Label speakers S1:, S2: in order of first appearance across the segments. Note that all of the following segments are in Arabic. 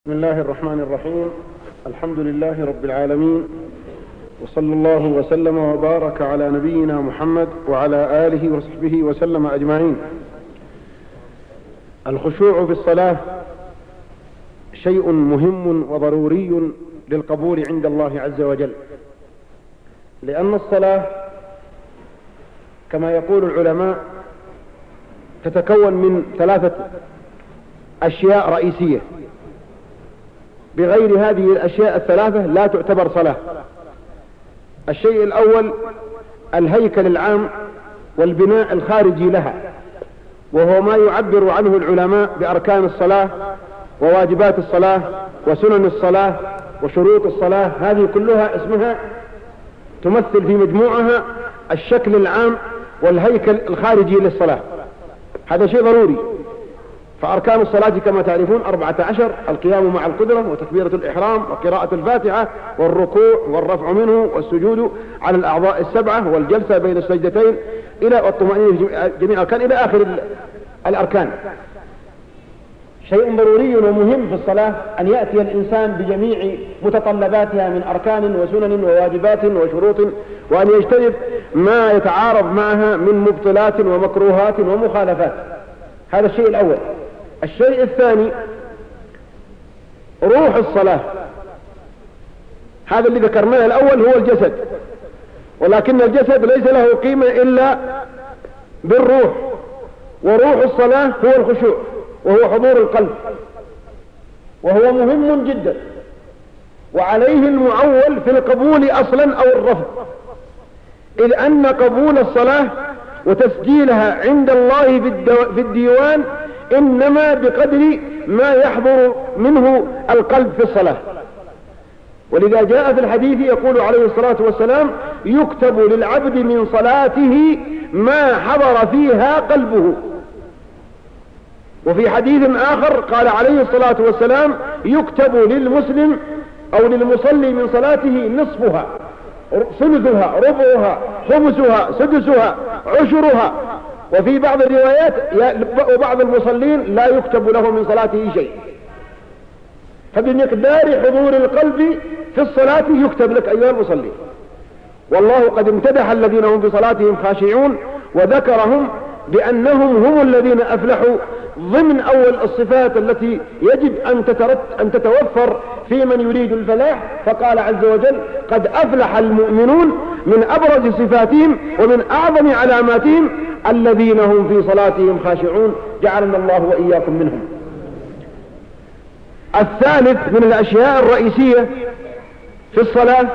S1: بسم الله الرحمن الرحيم. الحمد لله رب العالمين، وصلى الله وسلم وبارك على نبينا محمد وعلى آله وصحبه وسلم أجمعين. الخشوع في الصلاة شيء مهم وضروري للقبول عند الله عز وجل، لأن الصلاة كما يقول العلماء تتكون من ثلاثة أشياء رئيسية، بغير هذه الأشياء الثلاثة لا تعتبر صلاة. الشيء الأول الهيكل العام والبناء الخارجي لها، وهو ما يعبر عنه العلماء بأركان الصلاة وواجبات الصلاة وسنن الصلاة وشروط الصلاة. هذه كلها اسمها تمثل في مجموعها الشكل العام والهيكل الخارجي للصلاة. هذا شيء ضروري. فأركان الصلاة كما تعرفون 14: القيام مع القدرة، وتكبيرة الإحرام، وقراءة الفاتحة، والركوع والرفع منه، والسجود على الأعضاء السبعة، والجلسة بين السجدتين، إلى الطمأنينة جميع الأركان إلى آخر الأركان. شيء ضروري ومهم في الصلاة أن يأتي الإنسان بجميع متطلباتها من أركان وسنن وواجبات وشروط، وأن يجتنب ما يتعارض معها من مبطلات ومكروهات ومخالفات. هذا الشيء الأول. الشيء الثاني روح الصلاة. هذا اللي ذكرناه الأول هو الجسد، ولكن الجسد ليس له قيمة إلا بالروح، وروح الصلاة هو الخشوع، وهو حضور القلب، وهو مهم جدا، وعليه المعول في القبول أصلا أو الرفض، إذ أن قبول الصلاة وتسجيلها عند الله في الديوان إنما بقدر ما يحضر منه القلب في الصلاة. ولذا جاء في الحديث يقول عليه الصلاة والسلام: يكتب للعبد من صلاته ما حضر فيها قلبه. وفي حديث آخر قال عليه الصلاة والسلام: يكتب للمسلم أو للمصلي من صلاته نصفها، ثلثها، ربعها، خمسها، سدسها، عشرها. وفي بعض الروايات وبعض المصلين لا يكتب له من صلاته شيء. فبمقدار حضور القلب في الصلاة يكتب لك أيها المصلي. والله قد امتدح الذين هم في صلاتهم خاشعون، وذكرهم بأنهم هم الذين أفلحوا ضمن أول الصفات التي يجب أن تتوفر في من يريد الفلاح. فقال عز وجل: قد أفلح المؤمنون. من أبرز صفاتهم ومن أعظم علاماتهم الذين هم في صلاتهم خاشعون، جعلنا الله وإياكم منهم. الثالث من الأشياء الرئيسية في الصلاة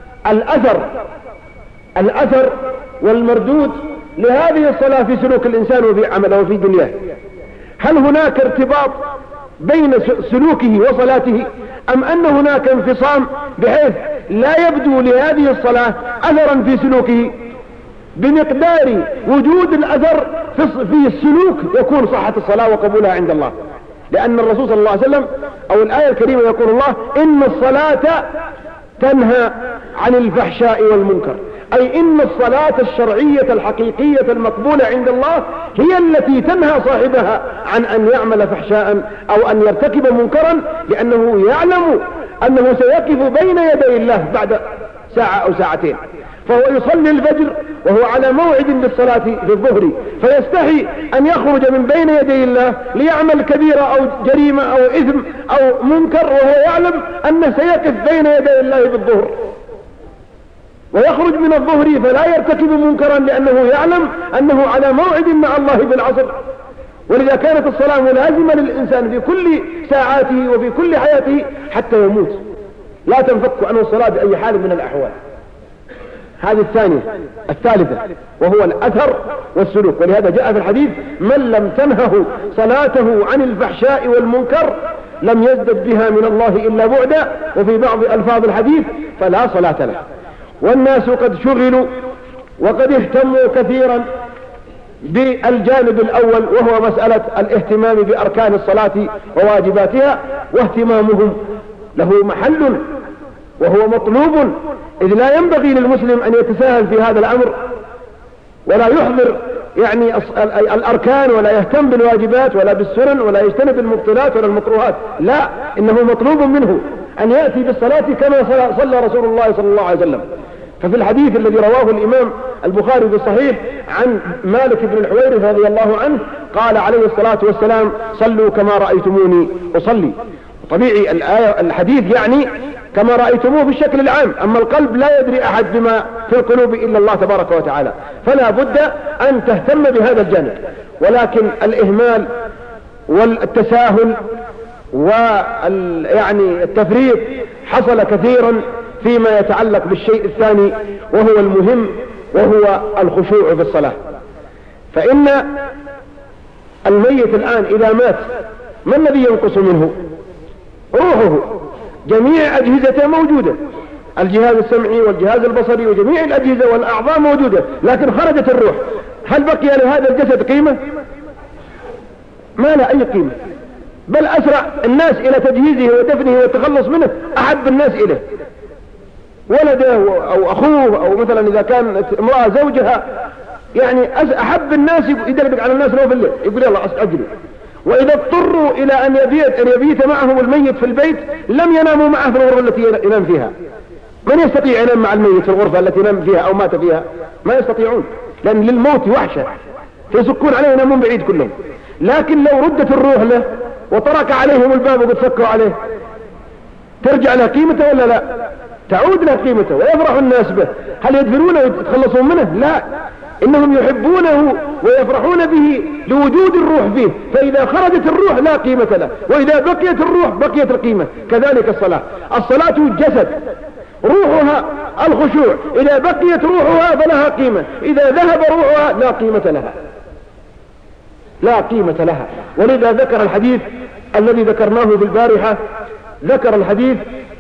S1: الأثر والمردود لهذه الصلاة في سلوك الإنسان وفي عمله وفي دنياه. هل هناك ارتباط بين سلوكه وصلاته، أم أن هناك انفصام بحيث لا يبدو لهذه الصلاة أثرا في سلوكه؟ بمقدار وجود الأثر في السلوك يكون صحة الصلاة وقبولها عند الله. لأن الرسول صلى الله عليه وسلم أو الآية الكريمة يقول الله: إن الصلاة تنهى عن الفحشاء والمنكر. أي إن الصلاة الشرعية الحقيقية المقبولة عند الله هي التي تنهى صاحبها عن أن يعمل فحشاء أو أن يرتكب منكرا، لأنه يعلم أنه سيقف بين يدي الله بعد ساعة أو ساعتين. فهو يصلي الفجر وهو على موعد للصلاة في الظهر، فيستحي أن يخرج من بين يدي الله ليعمل كبيرة أو جريمة أو إثم أو منكر، وهو يعلم أنه سيقف بين يدي الله بالظهر، ويخرج من الظهر فلا يرتكب منكرا لأنه يعلم أنه على موعد مع الله بالعصر. ولذا كانت الصلاة ملازمة للإنسان في كل ساعاته وفي كل حياته حتى يموت، لا تنفك عنه الصلاة بأي حال من الأحوال. هذه الثالثة وهو الأثر والسلوك. ولهذا جاء في الحديث: من لم تنهه صلاته عن الفحشاء والمنكر لم يزدد بها من الله إلا بعدا. وفي بعض ألفاظ الحديث: فلا صلاة له. والناس قد شغلوا وقد اهتموا كثيرا بالجانب الأول، وهو مسألة الاهتمام بأركان الصلاة وواجباتها، واهتمامهم له محل وهو مطلوب، إذ لا ينبغي للمسلم أن يتساهل في هذا الأمر ولا يحضر يعني الأركان ولا يهتم بالواجبات ولا بالسنن ولا يجتنب المبطلات ولا المكروهات، لا، إنه مطلوب منه أن يأتي بالصلاة كما صلى رسول الله صلى الله عليه وسلم. ففي الحديث الذي رواه الإمام البخاري في الصحيح عن مالك بن الحويرث رضي الله عنه قال عليه الصلاة والسلام: صلوا كما رأيتموني أصلي. طبيعي الحديث يعني كما رأيتموه في الشكل العام، أما القلب لا يدري أحد بما في القلوب إلا الله تبارك وتعالى، فلا بد أن تهتم بهذا الجانب. ولكن الإهمال والتساهل ويعني التفريط حصل كثيرا فيما يتعلق بالشيء الثاني وهو المهم، وهو الخشوع في الصلاة. فإن الميت الآن إذا مات ما الذي ينقص منه؟ روحه. جميع أجهزته موجودة، الجهاز السمعي والجهاز البصري وجميع الأجهزة والأعضاء موجودة، لكن خرجت الروح. هل بقي لهذا الجسد قيمة؟ ما له أي قيمة، بل أسرع الناس إلى تجهيزه ودفنه والتخلص منه أحب الناس إليه ولده أو أخوه، أو مثلا إذا كانت امرأة زوجها، يعني أحب الناس يدلبك على الناس لو في الليل يقول يلا أجلوا. وإذا اضطروا إلى أن يبيت معهم الميت في البيت لم يناموا معه في الغرفة التي ينام فيها. من يستطيع ينام مع الميت في الغرفة التي ينام فيها أو مات فيها؟ ما يستطيعون، لأن للموت وحشة، فيسكون عليه ينامون بعيد كلهم. لكن لو ردت الروح له وترك عليهم الباب وقد فكوا عليه ترجع له قيمته ولا لا؟ تعود له قيمته ويفرح الناس به. هل يدفنونه ويتخلصون منه؟ لا، إنهم يحبونه ويفرحون به لوجود الروح فيه، فإذا خرجت الروح لا قيمة له، وإذا بقيت الروح بقيت القيمة. كذلك الصلاة جسد، روحها الخشوع، إذا بقيت روحها فلها قيمة، إذا ذهب روحها لا قيمة لها، لا قيمة لها. ولذا ذكر الحديث الذي ذكرناه في البارحة، ذكر الحديث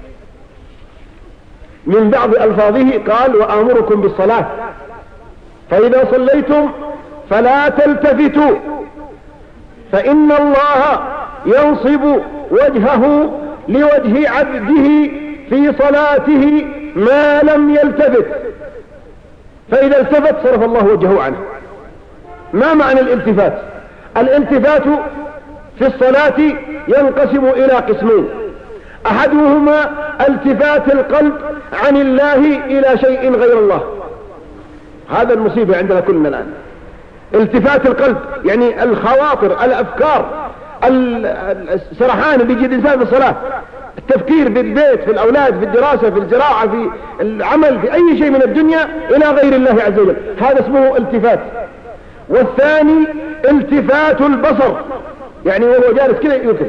S1: من بعض ألفاظه قال: وآمركم بالصلاة فإذا صليتم فلا تلتفتوا فإن الله ينصب وجهه لوجه عبده في صلاته ما لم يلتفت، فإذا التفت صرف الله وجهه عنه. ما معنى الالتفات؟ الالتفات في الصلاة ينقسم إلى قسمين: أحدهما التفات القلب عن الله إلى شيء غير الله، هذا المصيبة عندنا كلنا الآن. التفات القلب يعني الخواطر، الأفكار، السرحان اللي يجي الإنسان في الصلاة، التفكير في البيت، في الأولاد، في الدراسة، في الزراعة، في العمل، في أي شيء من الدنيا إلى غير الله عز وجل، هذا اسمه التفات. والثاني التفات البصر، يعني وهو جالس كده يوكل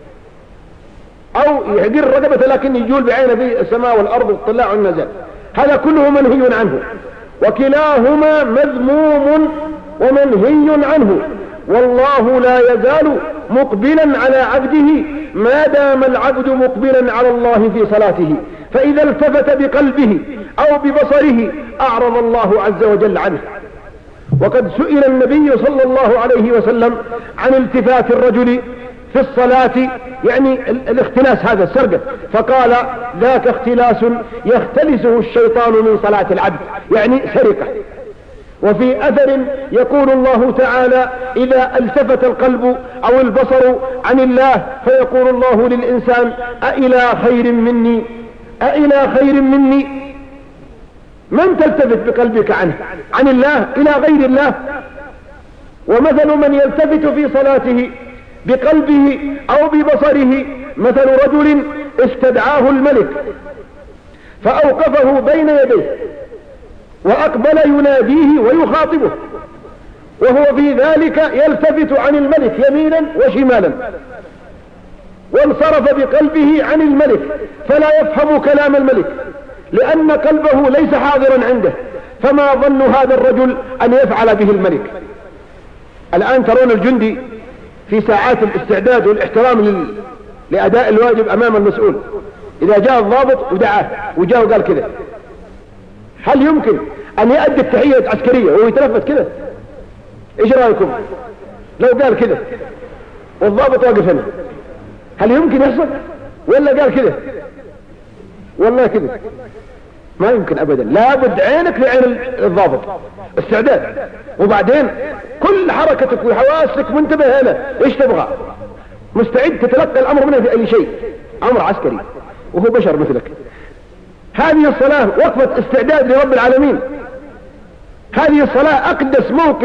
S1: أو يحقر رقبته لكن يجول بعينه في السماء والأرض والطلاع والنزل، هذا كله منهي عنه، وكلاهما مذموم ومنهي عنه. والله لا يزال مقبلا على عبده ما دام العبد مقبلا على الله في صلاته، فإذا التفت بقلبه أو ببصره أعرض الله عز وجل عنه. وقد سئل النبي صلى الله عليه وسلم عن التفات الرجل في الصلاة، يعني الاختلاس، هذا السرقة، فقال: ذاك اختلاس يختلسه الشيطان من صلاة العبد، يعني سرقة. وفي أثر يقول الله تعالى: إذا التفت القلب أو البصر عن الله فيقول الله للإنسان: أإلى خير مني، أإلى خير مني. من تلتفت بقلبك عنه؟ عن الله إلى غير الله. ومثل من يلتفت في صلاته بقلبه أو ببصره مثل رجل استدعاه الملك فأوقفه بين يديه وأقبل يناديه ويخاطبه، وهو في ذلك يلتفت عن الملك يمينا وشمالا، وانصرف بقلبه عن الملك فلا يفهم كلام الملك لأن قلبه ليس حاضرا عنده، فما ظن هذا الرجل أن يفعل به الملك؟ الآن ترون الجندي في ساعات الاستعداد والاحترام لأداء الواجب أمام المسؤول، إذا جاء الضابط ودعاه وجاء وقال كذا، هل يمكن أن يؤدي التحية العسكرية وهو يتلفت كذا؟ إيش رأيكم لو قال كذا والضابط واقف هنا؟ هل يمكن يحصل؟ ولا قال كذا والله كذا؟ ما يمكن ابدا، لابد عينك لعين الضابط، استعداد، وبعدين كل حركتك وحواسك منتبه له ايش تبغى، مستعد تتلقى الامر منه في اي شيء، امر عسكري وهو بشر مثلك. هذه الصلاة وقفة استعداد لرب العالمين، هذه الصلاة اقدس موقف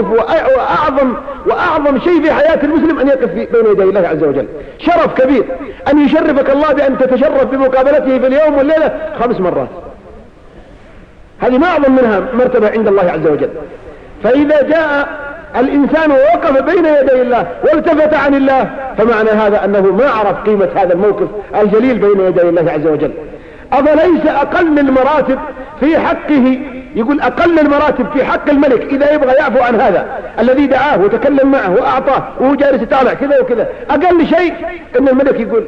S1: واعظم شيء في حياة المسلم ان يقف بين يدي الله عز وجل. شرف كبير ان يشرفك الله بان تتشرف بمقابلته في اليوم والليلة 5 مرات، هذه ما اعظم منها مرتبة عند الله عز وجل. فاذا جاء الانسان ووقف بين يدي الله والتفت عن الله، فمعنى هذا انه ما عرف قيمة هذا الموقف الجليل بين يدي الله عز وجل. أفليس أقل المراتب في حقه، يقول أقل المراتب في حق الملك إذا يبغى يعفو عن هذا الذي دعاه وتكلم معه وأعطاه وهو جالس يطالع كذا وكذا، أقل شيء أن الملك يقول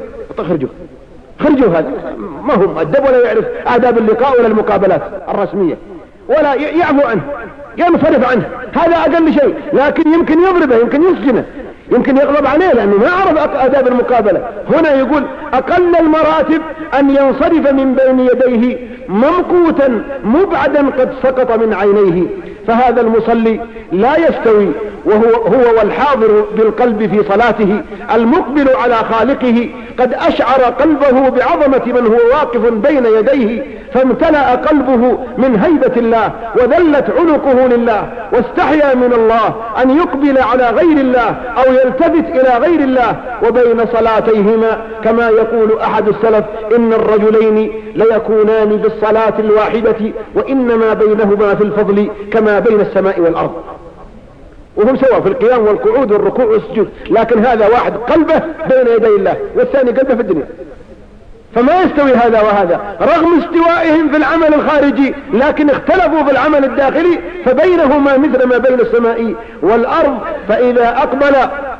S1: خرجوا هذا ما هو مؤدب ولا يعرف آداب اللقاء ولا المقابلات الرسمية، ولا يعفو عنه ينصرف عنه، هذا أقل شيء. لكن يمكن يضربه، يمكن يسجنه، يمكن يغضب عليه لأنه ما عرف آداب المقابلة. هنا يقول أقل المراتب أن ينصرف من بين يديه ممقوتا مبعدا قد سقط من عينيه. فهذا المصلي لا يستوي هو والحاضر بالقلب في صلاته المقبل على خالقه قد أشعر قلبه بعظمة من هو واقف بين يديه، فامتلأ قلبه من هيبة الله وذلت عنقه لله، واستحيا من الله أن يقبل على غير الله أو يلتفت إلى غير الله. وبين صلاتيهما كما يقول أحد السلف إن الرجلين ليكونان بالصلاة الواحدة وإنما بينهما في الفضل كما بين السماء والأرض، وهم سواء في القيام والقعود والركوع والسجود، لكن هذا واحد قلبه بين يدي الله والثاني قلبه في الدنيا، فما يستوي هذا وهذا رغم استوائهم في العمل الخارجي، لكن اختلفوا في العمل الداخلي فبينهما مثل ما بين السماء والأرض. فإذا أقبل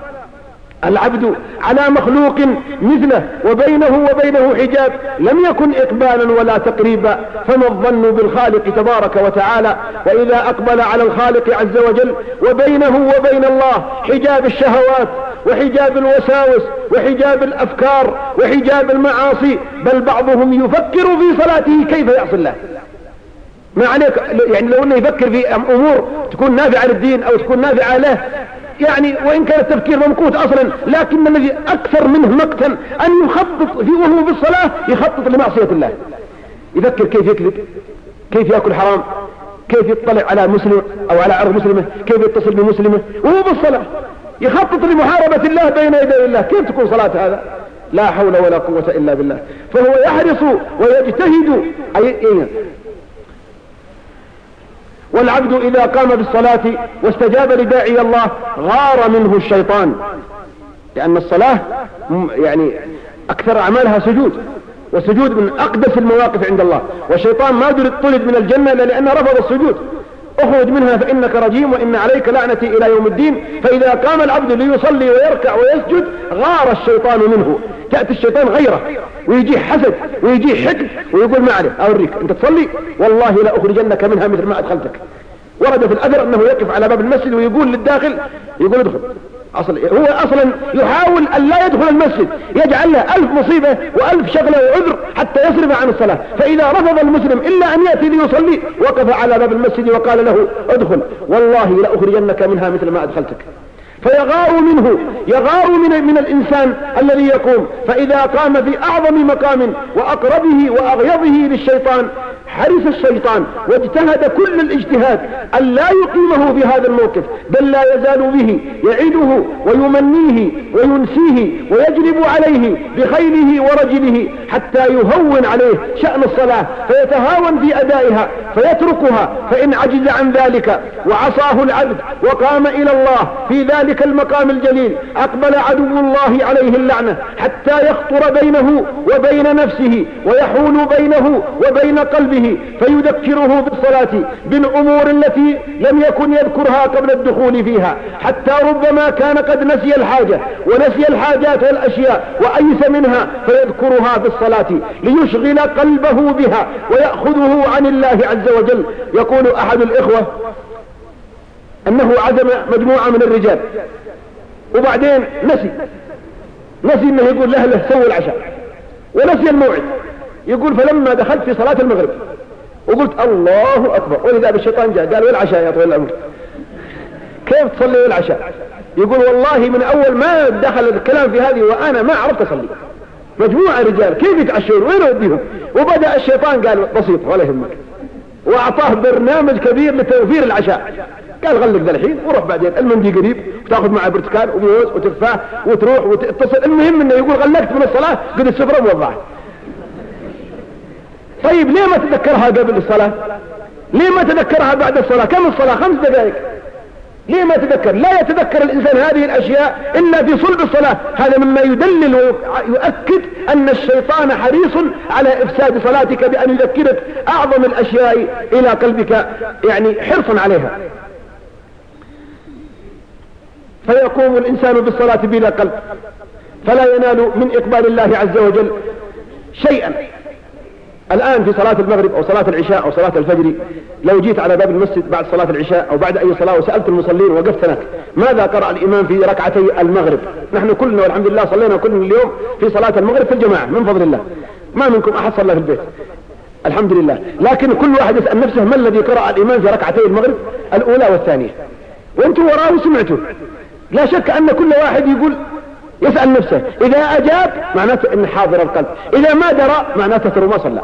S1: العبد على مخلوق مثله وبينه وبينه حجاب لم يكن إقبالا ولا تقريبا، فما الظن بالخالق تبارك وتعالى. وإذا أقبل على الخالق عز وجل وبينه وبين الله حجاب الشهوات وحجاب الوساوس وحجاب الأفكار وحجاب المعاصي، بل بعضهم يفكر في صلاته كيف يعصي الله. ما عليك يعني لو انه يفكر في امور تكون نافعة للدين او تكون نافعة له، يعني وإن كان التفكير ممقوت أصلا، لكن الذي أكثر منه مقتا أن يخطط وهو في الصلاة يخطط لمعصية الله، يفكر كيف يكذب، كيف يأكل حرام، كيف يطلع على مسلم أو على عرض مسلمة، كيف يتصل بمسلمة وهو بالصلاة، يخطط لمحاربة الله بين يدي الله. كيف تكون صلاة هذا؟ لا حول ولا قوة إلا بالله. فهو يحرص ويجتهد والعبد إذا قام بالصلاة واستجاب لداعي الله غار منه الشيطان، لأن الصلاة يعني أكثر أعمالها سجود، والسجود من أقدس المواقف عند الله، والشيطان ما طرد من الجنة لأنه رفض السجود، اخرج منها فإنك رجيم وإن عليك لعنتي إلى يوم الدين. فإذا قام العبد ليصلي ويركع ويسجد غار الشيطان منه، تأتي الشيطان غيره ويجي حسد ويجي حقد ويقول ما عليه أوريك أنت تصلي والله لا أخرجنك منها مثل ما أدخلتك. ورد في الأثر أنه يقف على باب المسجد ويقول للداخل يقول ادخل، هو أصلا يحاول أن لا يدخل المسجد، يجعل له 1000 مصيبة و1000 شغلة وعذر حتى يصرف عن الصلاة. فإذا رفض المسلم إلا أن يأتي ليصلي وقف على باب المسجد وقال له ادخل والله لا أخرجنك منها مثل ما أدخلتك. فيغار منه، يغار من الإنسان الذي يقوم. فإذا قام في أعظم مقام وأقربه وأغيظه للشيطان حرص الشيطان واجتهد كل الاجتهاد أن لا يقيمه في هذا الموقف، بل لا يزال به يعيده ويمنيه وينسيه ويجلب عليه بخيله ورجله حتى يهون عليه شأن الصلاة فيتهاون في أدائها فيتركها. فإن عجز عن ذلك وعصاه العبد وقام إلى الله في ذلك المقام الجليل أقبل عدو الله عليه اللعنة حتى يخطر بينه وبين نفسه ويحول بينه وبين قلبه فيذكره بالصلاة بالأمور التي لم يكن يذكرها قبل الدخول فيها، حتى ربما كان قد نسي الحاجة ونسي الحاجات والأشياء وأيس منها فيذكرها بالصلاة ليشغل قلبه بها ويأخذه عن الله عز وجل. يقول أحد الإخوة أنه عزم مجموعة من الرجال وبعدين نسي أنه يقول له سووا العشاء ونسي الموعد. يقول فلما دخلت في صلاة المغرب وقلت الله أكبر، ولذا الشيطان جاء قال والعشاء يا طويل العمر كيف تصلي والعشاء؟ يقول والله من أول ما دخل الكلام في هذه وأنا ما عرفت أصلي، مجموعة رجال كيف يتعشون وين أوديهم؟ وبدأ الشيطان قال بسيط ولا يهمك، وأعطاه برنامج كبير لتوفير العشاء. قال غلق ذا الحين وروح بعدين، المندي قريب وتاخذ معه برتقال وموز وتفاح وتروح وتتصل. المهم انه يقول غلقت من الصلاة قد السفرة موضعه. طيب ليه ما تذكرها قبل الصلاة؟ ليه ما تذكرها بعد الصلاة؟ كم الصلاة؟ 5 دقائق. ليه ما تذكر؟ لا يتذكر الإنسان هذه الأشياء إلا في صلب الصلاة. هذا مما يدلل ويؤكد أن الشيطان حريص على إفساد صلاتك بأن يذكرك أعظم الأشياء إلى قلبك، يعني حرصا عليها. فيقوم الإنسان بالصلاة بلا قلب فلا ينال من إقبال الله عز وجل شيئا. الآن في صلاة المغرب أو صلاة العشاء أو صلاة الفجر، لو جيت على باب المسجد بعد صلاة العشاء أو بعد أي صلاة وسألت المصلين وقفت هناك ماذا قرأ الإمام في ركعتي المغرب؟ نحن كلنا والحمد لله صلينا كلنا اليوم في صلاة المغرب في الجماعة من فضل الله، ما منكم أحد صلى في البيت الحمد لله. لكن كل واحد يسأل نفسه ما الذي قرأ الإمام في ركعتي المغرب الأولى والثانية، وأنتم وراه وسمعتوا. لا شك أن كل واحد يقول يسأل نفسه، إذا أجاب معناته أن حاضر القلب، إذا ما درى معناته ترى ما صلى.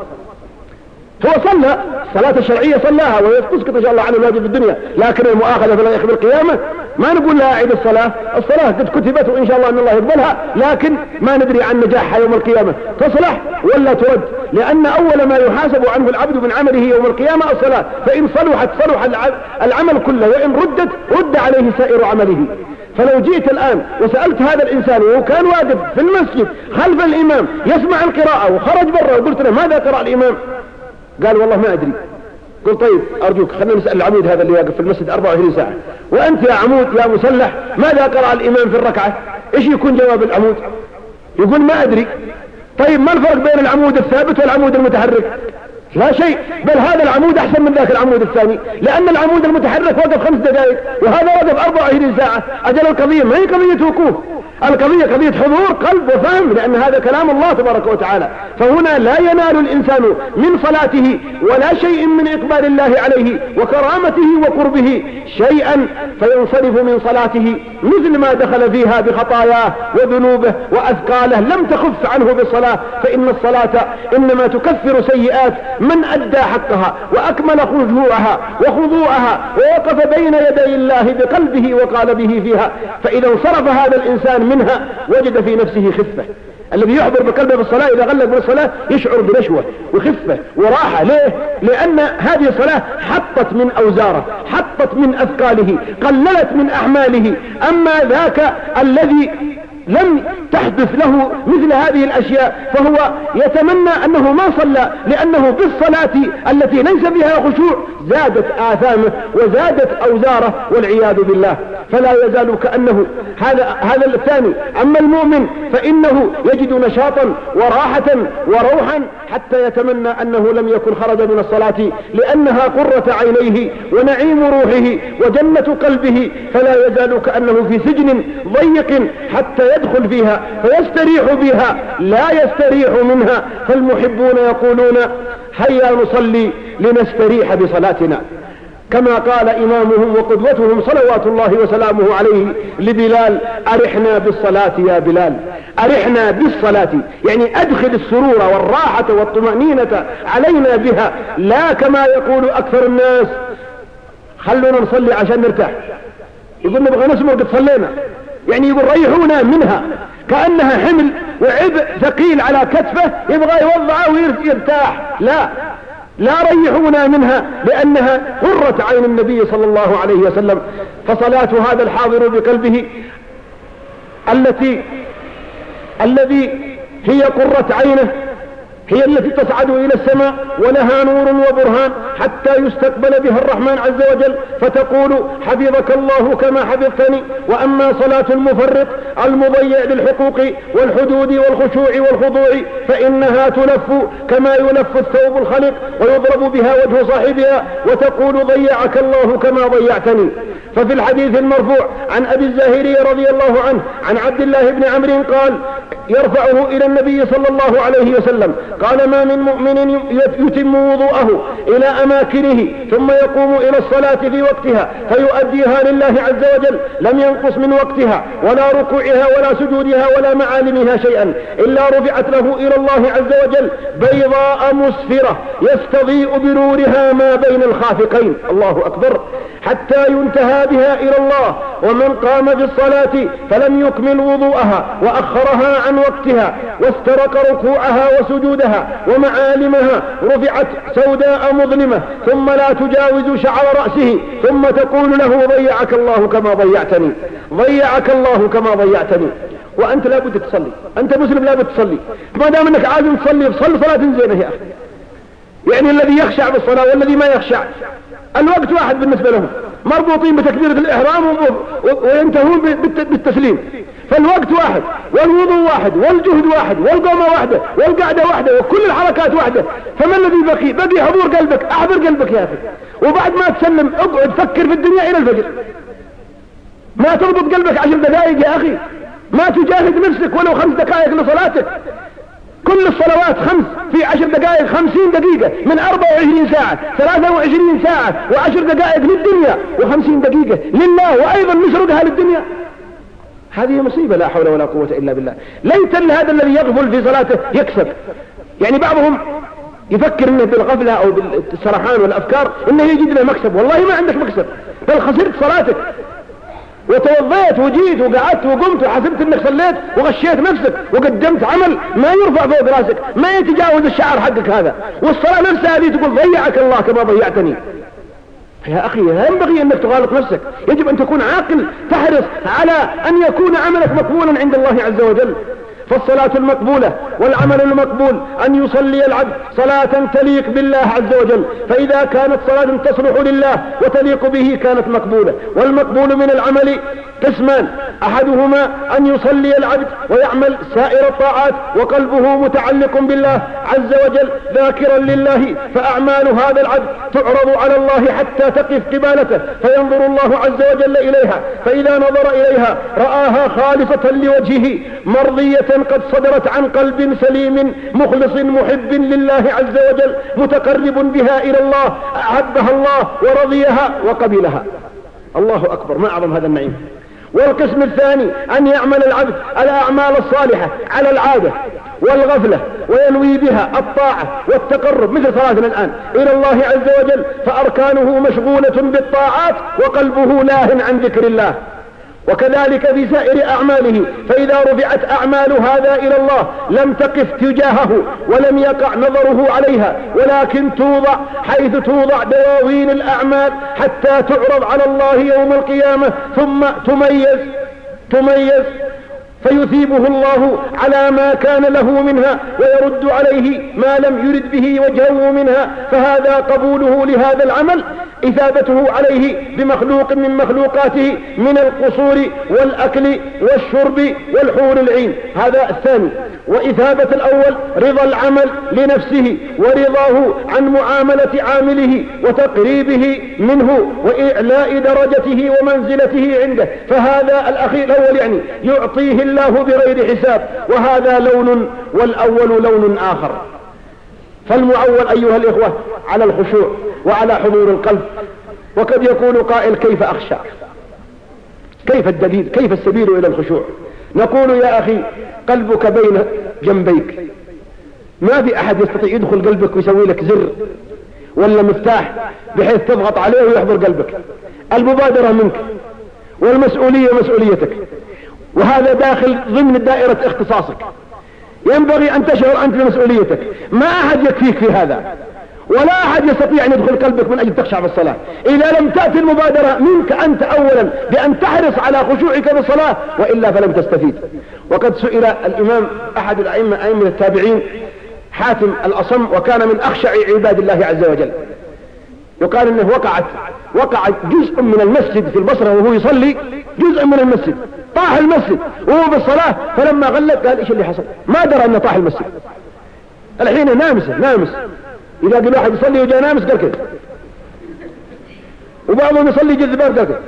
S1: هو صلى الصلاة الشرعية صلاها ويسقط إن شاء الله عن الواجب في الدنيا، لكن المؤاخذة فلا يخبر القيامة ما نقول لها أعيد الصلاة قد كتبت وإن شاء الله أن الله يقبلها، لكن ما ندري عن نجاحها يوم القيامة تصلح ولا ترد، لأن أول ما يحاسب عنه العبد من عمله يوم القيامة الصلاة، فإن صلحت صلح العمل كله، وإن ردت رد عليه سائر عمله. فلو جئت الآن وسألت هذا الإنسان وهو كان واقف في المسجد خلف الإمام يسمع القراءة وخرج برا وقلت له ماذا قرأ الإمام؟ قال والله ما أدري. قلت طيب أرجوك خلينا نسأل العمود هذا اللي واقف في المسجد 24 ساعة، وأنت يا عمود يا مسلح ماذا قرأ الإمام في الركعة؟ إيش يكون جواب العمود؟ يقول ما أدري. طيب ما الفرق بين العمود الثابت والعمود المتحرك؟ لا شيء، بل هذا العمود أحسن من ذاك العمود الثاني، لأن العمود المتحرك وقف 5 دقائق وهذا وقف 24 ساعة. أجل القضية ما هي قضية وقوف، القضية قضية حضور قلب وفهم، لأن هذا كلام الله تبارك وتعالى. فهنا لا ينال الإنسان من صلاته ولا شيء من إقبال الله عليه وكرامته وقربه شيئا فينصرف من صلاته مثل ما دخل فيها بخطاياه وذنوبه وأثقاله لم تخف عنه بالصلاة، فإن الصلاة إنما تكفر سيئات من أدى حقها وأكمل وخضوعها ووقف بين يدي الله بقلبه وقالبه فيها. فإذا انصرف هذا الإنسان منها وجد في نفسه خفة. الذي يحضر بقلبه بالصلاة إذا غلق بالصلاة يشعر بنشوة وخفة وراحة. ليه؟ لأن هذه الصلاة حطت من أوزاره، حطت من أثقاله، قللت من أعماله. أما ذاك الذي لم تحدث له مثل هذه الأشياء فهو يتمنى أنه ما صلى، لأنه بالصلاة التي ليس فيها خشوع زادت آثامه وزادت أوزاره والعياذ بالله. فلا يزال كأنه هذا الثاني. أما المؤمن فإنه يجد نشاطا وراحة وروحا حتى يتمنى أنه لم يكن خرج من الصلاة، لأنها قرة عينيه ونعيم روحه وجنة قلبه. فلا يزال كأنه في سجن ضيق حتى يدخل فيها فيستريح بها لا يستريح منها. فالمحبون يقولون هيا نصلي لنستريح بصلاتنا، كما قال إمامهم وقدوتهم صلوات الله وسلامه عليه لبلال: أرحنا بالصلاة يا بلال، أرحنا بالصلاة، يعني أدخل السرور والراحة والطمأنينة علينا بها، لا كما يقول أكثر الناس خلونا نصلي عشان نرتاح. يقول نبغى نسمع قد صلينا، يعني يقول ريحونا منها، كأنها حمل وعبء ثقيل على كتفه يبغى يوضعه ويرتاح. لا ريحونا منها، لأنها قرة عين النبي صلى الله عليه وسلم. فصلاة هذا الحاضر بقلبه الذي هي قرة عينه هي التي تصعد إلى السماء ولها نور وبرهان حتى يستقبل بها الرحمن عز وجل، فتقول: حفظك الله كما حفظتني. وأما صلاة المفرط المضيع للحقوق والحدود والخشوع والخضوع، فإنها تلف كما يلف الثوب الخلق ويضرب بها وجه صاحبها وتقول ضيعك الله كما ضيعتني. ففي الحديث المرفوع عن أبي الزاهري رضي الله عنه عن عبد الله بن عمرو قال يرفعه إلى النبي صلى الله عليه وسلم قال ما من مؤمن يتم وضوءه إلى أماكنه ثم يقوم إلى الصلاة في وقتها فيؤديها لله عز وجل لم ينقص من وقتها ولا ركوعها ولا سجودها ولا معالمها شيئا إلا رفعت له إلى الله عز وجل بيضاء مسفرة يستضيء بنورها ما بين الخافقين، الله أكبر، حتى ينتهى بها إلى الله. ومن قام في الصلاة فلم يكمل وضوءها وأخرها عن وقتها واسترك ركوعها وسجودها ومعالمها رفعت سوداء مظلمة ثم لا تجاوز شعر رأسه ثم تقول له ضيعك الله كما ضيعتني، ضيعك الله كما ضيعتني. وأنت لا بد تصلي، أنت مسلم لا بد تصلي، ما دام أنك عازم تصلي صلاة زينة يا أخي. يعني الذي يخشع بالصلاة والذي ما يخشع الوقت واحد بالنسبة لهم، مربوطين بتكبيرة الإحرام وينتهون بالتسليم، فالوقت واحد والوضوء واحد والجهد واحد والقومة واحدة والقعدة واحدة وكل الحركات واحدة. فما الذي بقي حضور قلبك، احضر قلبك يا أخي، وبعد ما تسلم اقعد فكر في الدنيا إلى الفجر. ما تربط قلبك 10 دقائق يا أخي، ما تجاهد نفسك ولو 5 دقائق لصلاتك. كل الصلوات 5 في 10 دقائق 50 دقيقة من 24 ساعة 23 ساعة و10 دقائق للدنيا و50 دقيقة لله وأيضا نسردها للدنيا. هذه مصيبة لا حول ولا قوة إلا بالله. ليت هذا الذي يغفل في صلاته يكسب. يعني بعضهم يفكر انه بالغفلة او بالسرحان والافكار انه يجد له مكسب، والله ما عندك مكسب، بل خسرت صلاتك وتوضيت وجيت وقعدت وقمت وحسبت انك صليت وغشيت نفسك وقدمت عمل ما يرفع فوق راسك، ما يتجاوز الشعر حقك هذا، والصلاة نفسها هذه تقول ضيعك الله كما ضيعتني. يا أخي لا ينبغي أنك تغالط نفسك، يجب أن تكون عاقل تحرص على أن يكون عملك مقبولا عند الله عز وجل. فالصلاة المقبولة والعمل المقبول أن يصلي العبد صلاة تليق بالله عز وجل، فإذا كانت صلاة تصلح لله وتليق به كانت مقبولة. والمقبول من العمل قسمان، أحدهما أن يصلي العبد ويعمل سائر الطاعات وقلبه متعلق بالله عز وجل ذاكرا لله، فأعمال هذا العبد تعرض على الله حتى تقف قبالته فينظر الله عز وجل إليها، فإذا نظر إليها رآها خالصة لوجهه مرضية قد صدرت عن قلب سليم مخلص محب لله عز وجل متقرب بها إلى الله، أحبها الله ورضيها وقبلها. الله أكبر، ما أعظم هذا النعيم. والقسم الثاني أن يعمل العبد الأعمال الصالحة على العادة والغفلة وينوي بها الطاعة والتقرب مثل صلاتنا الآن إلى الله عز وجل، فأركانه مشغولة بالطاعات وقلبه لاهٍ عن ذكر الله. وكذلك في سائر أعماله، فإذا رفعت أعمال هذا إلى الله لم تقف تجاهه ولم يقع نظره عليها، ولكن توضع حيث توضع دواوين الأعمال حتى تعرض على الله يوم القيامة ثم تميز فيثيبه الله على ما كان له منها ويرد عليه ما لم يرد به وجهه منها. فهذا قبوله لهذا العمل إثابته عليه بمخلوق من مخلوقاته من القصور والأكل والشرب والحور العين، هذا الثاني. وإثابة الأول رضا العمل لنفسه ورضاه عن معاملة عامله وتقريبه منه وإعلاء درجته ومنزلته عنده، فهذا الأخير الأول يعني يعطيه الله بغير حساب، وهذا لون والأول لون آخر. فالمعول أيها الإخوة على الخشوع وعلى حضور القلب. وقد يقول قائل كيف أخشع؟ كيف الدليل؟ كيف السبيل إلى الخشوع؟ نقول يا أخي قلبك بين جنبيك، ما في أحد يستطيع يدخل قلبك ويسوي لك زر ولا مفتاح بحيث تضغط عليه ويحضر قلبك. المبادرة منك والمسؤولية مسؤوليتك، وهذا داخل ضمن دائرة اختصاصك، ينبغي أن تشعر أنت بمسؤوليتك. ما أحد يكفيك في هذا، ولا أحد يستطيع أن يدخل قلبك من أجل تخشع في الصلاة إذا لم تأتي المبادرة منك أنت أولا بأن تحرص على خشوعك في الصلاة، وإلا فلم تستفيد. وقد سئل الإمام أحد أئمة التابعين حاتم الأصم، وكان من أخشع عباد الله عز وجل، يقال أنه وقع جزء من المسجد في البصرة وهو يصلي، جزء من المسجد طاح المسجد وهو بالصلاة، فلما غلق قال ايش اللي حصل؟ ما درى انه طاح المسجد. الحين نامس اذا قال واحد يصلي وجاء نامس قال كذا، وبعضهم يصلي جذبان قال كذا.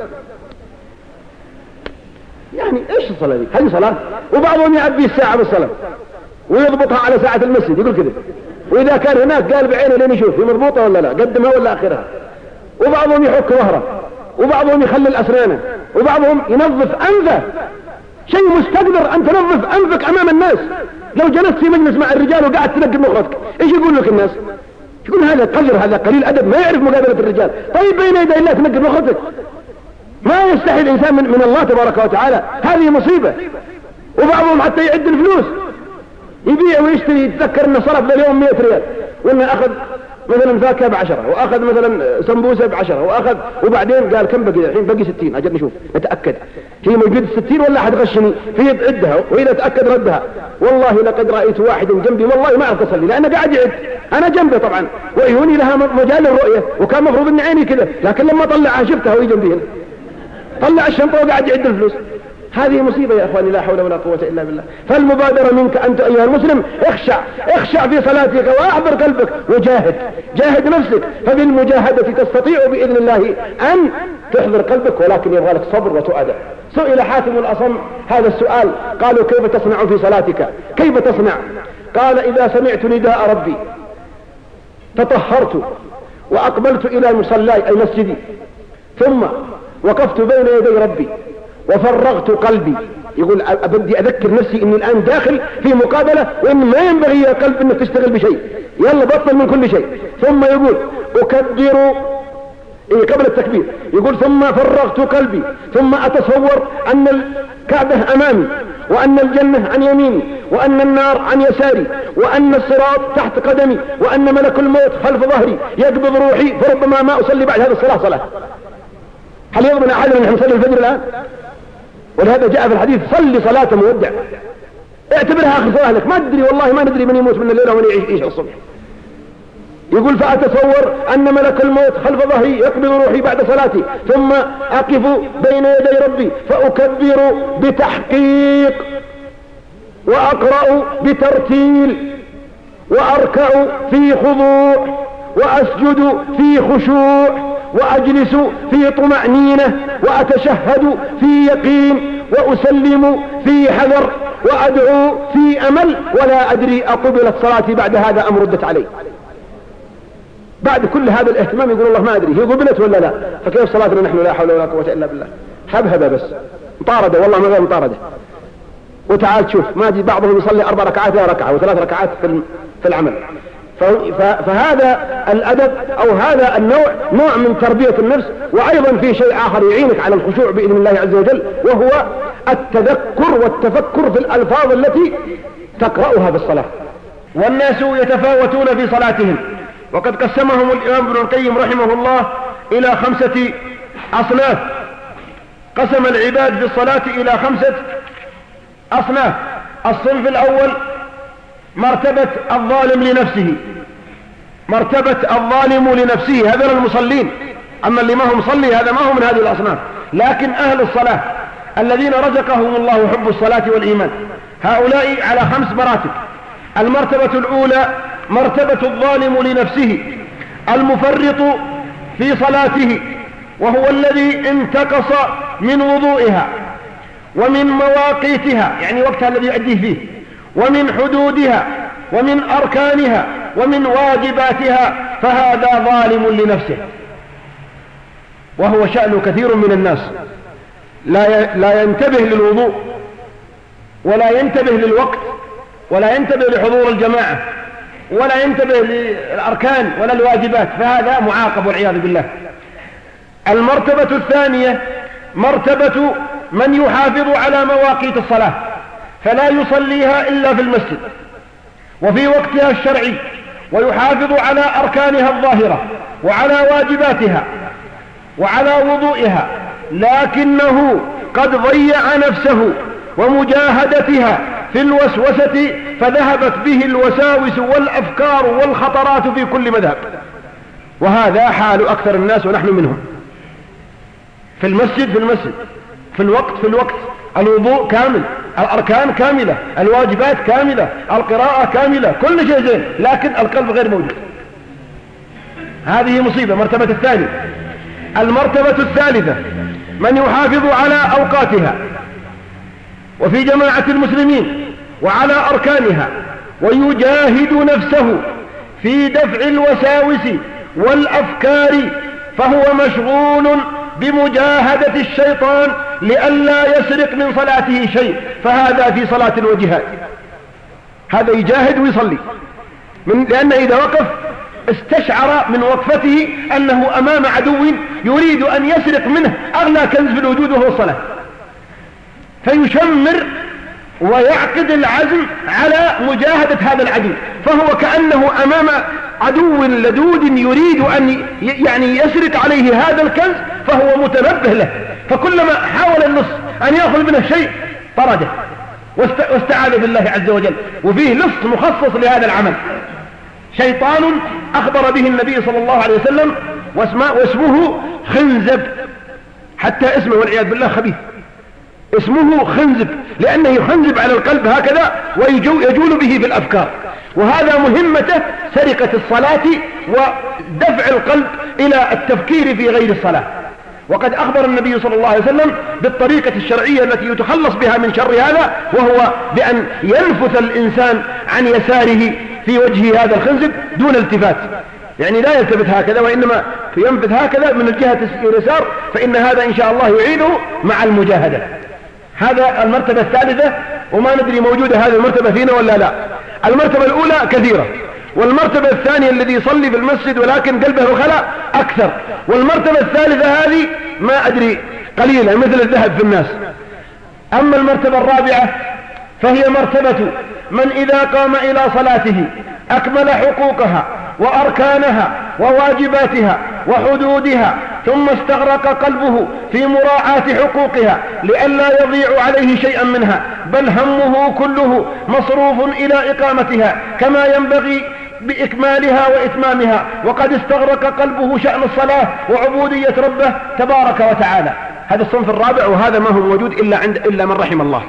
S1: يعني ايش الصلاة دي؟ هذه صلاة؟ وبعضهم يعبي الساعة بالصلاة ويضبطها على ساعة المسجد يقول كذا، واذا كان هناك قال بعينه لين يشوف هي مضبوطة ولا لا، قدمها ولا اخرها. وبعضهم يحك ظهره، وبعضهم يخلل اسنانه، وبعضهم ينظف انفه. شيء مستقدر ان تنظف انفك امام الناس. لو جلست في مجلس مع الرجال وقعدت تنقب مخرجك ايش يقول لك الناس؟ يقول هذا قذر، هذا قليل ادب، ما يعرف مقابلة الرجال. طيب بين يدي الله تنقب مخرجك؟ ما يستحي الانسان من الله تبارك وتعالى، هذه مصيبة. وبعضهم حتى يعد الفلوس، يبيع ويشتري، يتذكر انه صرف لليوم 100 ريال، وانه اخذ مثلا فاكهة ب10، واخذ مثلا سمبوسة ب10، واخذ، وبعدين قال كم بقي الحين؟ بقي 60. اجل نشوف نتأكد هي موجودة 60 ولا احد غشني، في عدها، واذا تأكد ردها. والله لقد رأيت واحد جنبي والله ما اعرف اصلي لانه قاعد يعد، انا جنبي طبعا وعيوني لها مجال للرؤية، وكان مفروض ان عيني كذا، لكن لما طلعها شفتها وهي جنبي هنا، طلع الشنطة وقاعد يعد الفلوس. هذه مصيبة يا اخواني، لا حول ولا قوة الا بالله. فالمبادرة منك انت ايها المسلم، اخشع في صلاتك واحضر قلبك جاهد نفسك، فبالمجاهدة تستطيع باذن الله ان تحضر قلبك، ولكن يبغى لك صبر وتؤدى. سئل حاتم الاصم هذا السؤال، قالوا كيف تصنع في صلاتك؟ كيف تصنع؟ قال اذا سمعت نداء ربي تطهرت واقبلت الى مصلاي اي مسجدي، ثم وقفت بين يدي ربي وفرغت قلبي. يقول أبدي أذكر نفسي إني الآن داخل في مقابلة، وإن ما ينبغي يا قلب إنك تشتغل بشيء، يلا بطل من كل شيء. ثم يقول أكبر قبل التكبير، يقول ثم فرغت قلبي، ثم أتصور أن الكعبة أمامي، وأن الجنة عن يميني، وأن النار عن يساري، وأن الصراط تحت قدمي، وأن ملك الموت خلف ظهري يقبض روحي، فربما ما أصلي بعد هذه الصلاة صلاة. هل يضمن أحد أن نحن نصلي الفجر الآن؟ ولهذا جاء في الحديث صلي صلاة مودع، اعتبرها آخر صلاة لك، ما تدري والله ما ندري من يموت من الليلة ومن يعيش الصبح. يقول فأتصور أن ملك الموت خلف ظهري يقبض روحي بعد صلاتي، ثم أقف بين يدي ربي فأكبر بتحقيق، وأقرأ بترتيل، وأركع في خضوع، وأسجد في خشوع، وأجلس في طمأنينة، وأتشهد في يقين، وأسلم في حذر، وأدعو في أمل، ولا أدري أقبلت صلاتي بعد هذا أم ردت علي. بعد كل هذا الاهتمام يقول الله ما أدري هي قبلت ولا لا. فكيف صلاتنا نحن؟ لا حول ولا قوة إلا بالله، هبهبة بس، مطاردة والله ما غير مطاردة. وتعال تشوف ما جي بعضهم يصلي 4 ركعات لا ركعة و3 ركعات في العمل. فهذا الأدب أو هذا النوع نوع من تربية النفس. وأيضا في شيء آخر يعينك على الخشوع بإذن الله عز وجل، وهو التذكر والتفكر في الألفاظ التي تقرأها في الصلاة. والناس يتفاوتون في صلاتهم، وقد قسمهم الإمام ابن القيم رحمه الله إلى 5 أصناف. قسم العباد في الصلاة إلى 5 أصناف. الصنف الأول مرتبة الظالم لنفسه، مرتبة الظالم لنفسه، هذول المصلين. أما اللي ما هو مصلي هذا ما هو من هذه الأصناف، لكن أهل الصلاة الذين رزقهم الله حب الصلاة والإيمان، هؤلاء على 5 مراتب. المرتبة الأولى مرتبة الظالم لنفسه المفرط في صلاته، وهو الذي انتقص من وضوئها ومن مواقيتها، يعني وقتها الذي يؤديه فيه، ومن حدودها ومن أركانها ومن واجباتها، فهذا ظالم لنفسه. وهو شأن كثير من الناس، لا ينتبه للوضوء، ولا ينتبه للوقت، ولا ينتبه لحضور الجماعة، ولا ينتبه للأركان ولا الواجبات، فهذا معاقب والعياذ بالله. المرتبة الثانية مرتبة من يحافظ على مواقيت الصلاة، فلا يصليها إلا في المسجد وفي وقتها الشرعي، ويحافظ على أركانها الظاهرة وعلى واجباتها وعلى وضوئها، لكنه قد ضيع نفسه ومجاهدتها في الوسوسة، فذهبت به الوساوس والأفكار والخطرات في كل مذهب. وهذا حال أكثر الناس ونحن منهم. في المسجد في المسجد، في الوقت في الوقت، الوضوء كامل، الأركان كاملة، الواجبات كاملة، القراءة كاملة، كل شيء زين، لكن القلب غير موجود. هذه مصيبة. مرتبة الثانية. المرتبة الثالثة من يحافظ على أوقاتها وفي جماعة المسلمين وعلى أركانها ويجاهد نفسه في دفع الوساوس والأفكار، فهو مشغول بمجاهدة الشيطان لئلا يسرق من صلاته شيء، فهذا في صلاة وجهاد. هذا يجاهد ويصلي، لأنه إذا وقف استشعر من وقفته أنه أمام عدو يريد أن يسرق منه أغلى كنز في الوجود وهو الصلاة، فيشمر ويعقد العزم على مجاهدة هذا العدو، فهو كأنه أمام عدو لدود يريد أن يسرق عليه هذا الكنز، فهو متنبه له، فكلما حاول النص أن يأخذ منه شيء طرده واستعاذ بالله عز وجل. وفيه لص مخصص لهذا العمل، شيطان أخبر به النبي صلى الله عليه وسلم، واسمه خنزب، حتى اسمه والعياذ بالله خبيث، اسمه خنزب، لأنه يخنزب على القلب هكذا ويجول به في الأفكار، وهذا مهمته سرقة الصلاة ودفع القلب إلى التفكير في غير الصلاة. وقد أخبر النبي صلى الله عليه وسلم بالطريقة الشرعية التي يتخلص بها من شر هذا، وهو بأن ينفث الإنسان عن يساره في وجه هذا الخنزب دون التفات، يعني لا يلتفت هكذا، وإنما ينفث هكذا من الجهة اليسار، فإن هذا إن شاء الله يعيده مع المجاهدة. هذا المرتبة الثالثة، وما ندري موجودة هذه المرتبة فينا ولا لا. المرتبة الأولى كثيرة، والمرتبة الثانية الذي يصلي في المسجد ولكن قلبه خلا أكثر، والمرتبة الثالثة هذه ما أدري قليلة مثل الذهب في الناس. أما المرتبة الرابعة فهي مرتبة من إذا قام إلى صلاته أكمل حقوقها وأركانها وواجباتها وحدودها، ثم استغرق قلبه في مراعاة حقوقها لئلا يضيع عليه شيئا منها، بل همه كله مصروف إلى إقامتها كما ينبغي بإكمالها وإتمامها، وقد استغرق قلبه شأن الصلاة وعبودية ربه تبارك وتعالى. هذا الصنف الرابع، وهذا ما هو موجود إلا من رحم الله.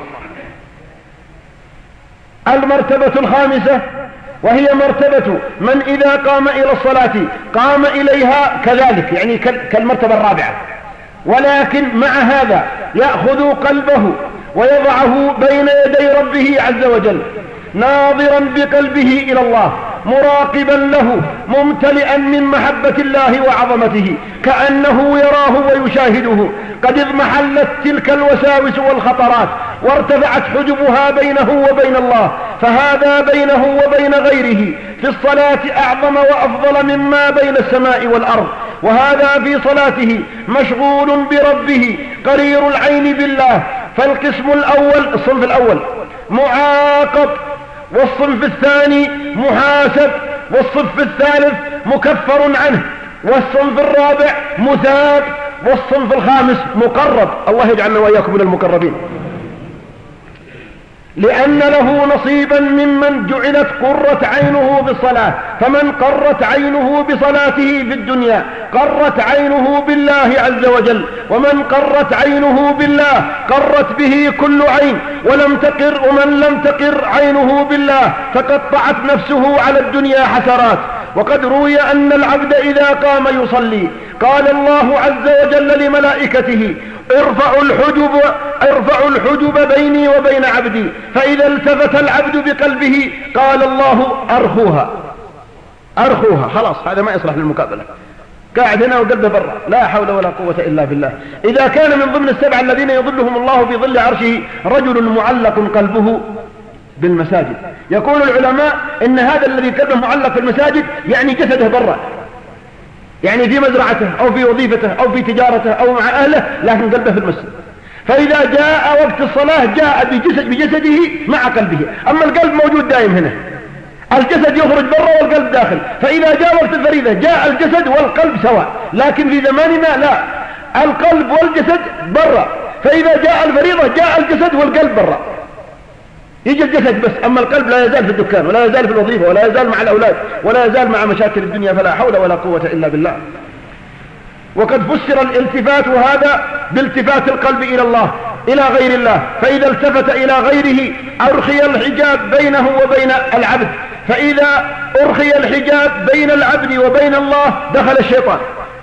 S1: المرتبة الخامسة وهي مرتبة من إذا قام إلى الصلاة قام إليها كذلك، يعني كالمرتبة الرابعة، ولكن مع هذا يأخذ قلبه ويضعه بين يدي ربه عز وجل، ناظرا بقلبه إلى الله، مراقبا له، ممتلئا من محبة الله وعظمته، كأنه يراه ويشاهده، قد اضمحلت تلك الوساوس والخطرات وارتفعت حجبها بينه وبين الله، فهذا بينه وبين غيره في الصلاة أعظم وأفضل مما بين السماء والأرض، وهذا في صلاته مشغول بربه قرير العين بالله. فالقسم الأول، الصنف الأول معاقب، والصنف الثاني محاسب، والصنف الثالث مكفر عنه، والصنف الرابع مثاب، والصنف الخامس مقرب. الله يجعلنا وإياكم من المقربين، لأن له نصيبا ممن جعلت قرة عينه بالصلاة، فمن قرت عينه بصلاته في الدنيا قرت عينه بالله عز وجل، ومن قرت عينه بالله قرت به كل عين، ومن لم تقر عينه بالله فقطعت نفسه على الدنيا حسرات. وقد روي أن العبد إذا قام يصلي قال الله عز وجل لملائكته ارفعوا الحجب بيني وبين عبدي، فإذا التفت العبد بقلبه قال الله أرخوها، خلاص هذا ما يصلح للمقابلة، قاعد هنا وقلبه برا، لا حول ولا قوة إلا بالله. إذا كان من ضمن السبع الذين يظلهم الله في ظل عرشه رجل معلق قلبه بالمساجد، يقول العلماء إن هذا الذي قلبه معلق في المساجد يعني جسده برا، يعني في مزرعته أو في وظيفته أو في تجارته أو مع أهله، لكن قلبه في المسجد. فإذا جاء وقت الصلاة جاء بجسده مع قلبه، أما القلب موجود دائم هنا، الجسد يخرج برا والقلب داخل. فإذا جاء وقت الفريضة جاء الجسد والقلب سواء، لكن في زماننا لا، القلب والجسد برا، فإذا جاء الفريضة جاء الجسد والقلب برا، يجي الجسد بس، أما القلب لا يزال في الدكان ولا يزال في الوظيفة ولا يزال مع الأولاد ولا يزال مع مشاكل الدنيا، فلا حول ولا قوة إلا بالله. وقد فسر الالتفات هذا بالتفات القلب إلى الله، إلى غير الله، فإذا التفت إلى غيره أرخي الحجاب بينه وبين العبد، فإذا أرخي الحجاب بين العبد وبين الله دخل الشيطان،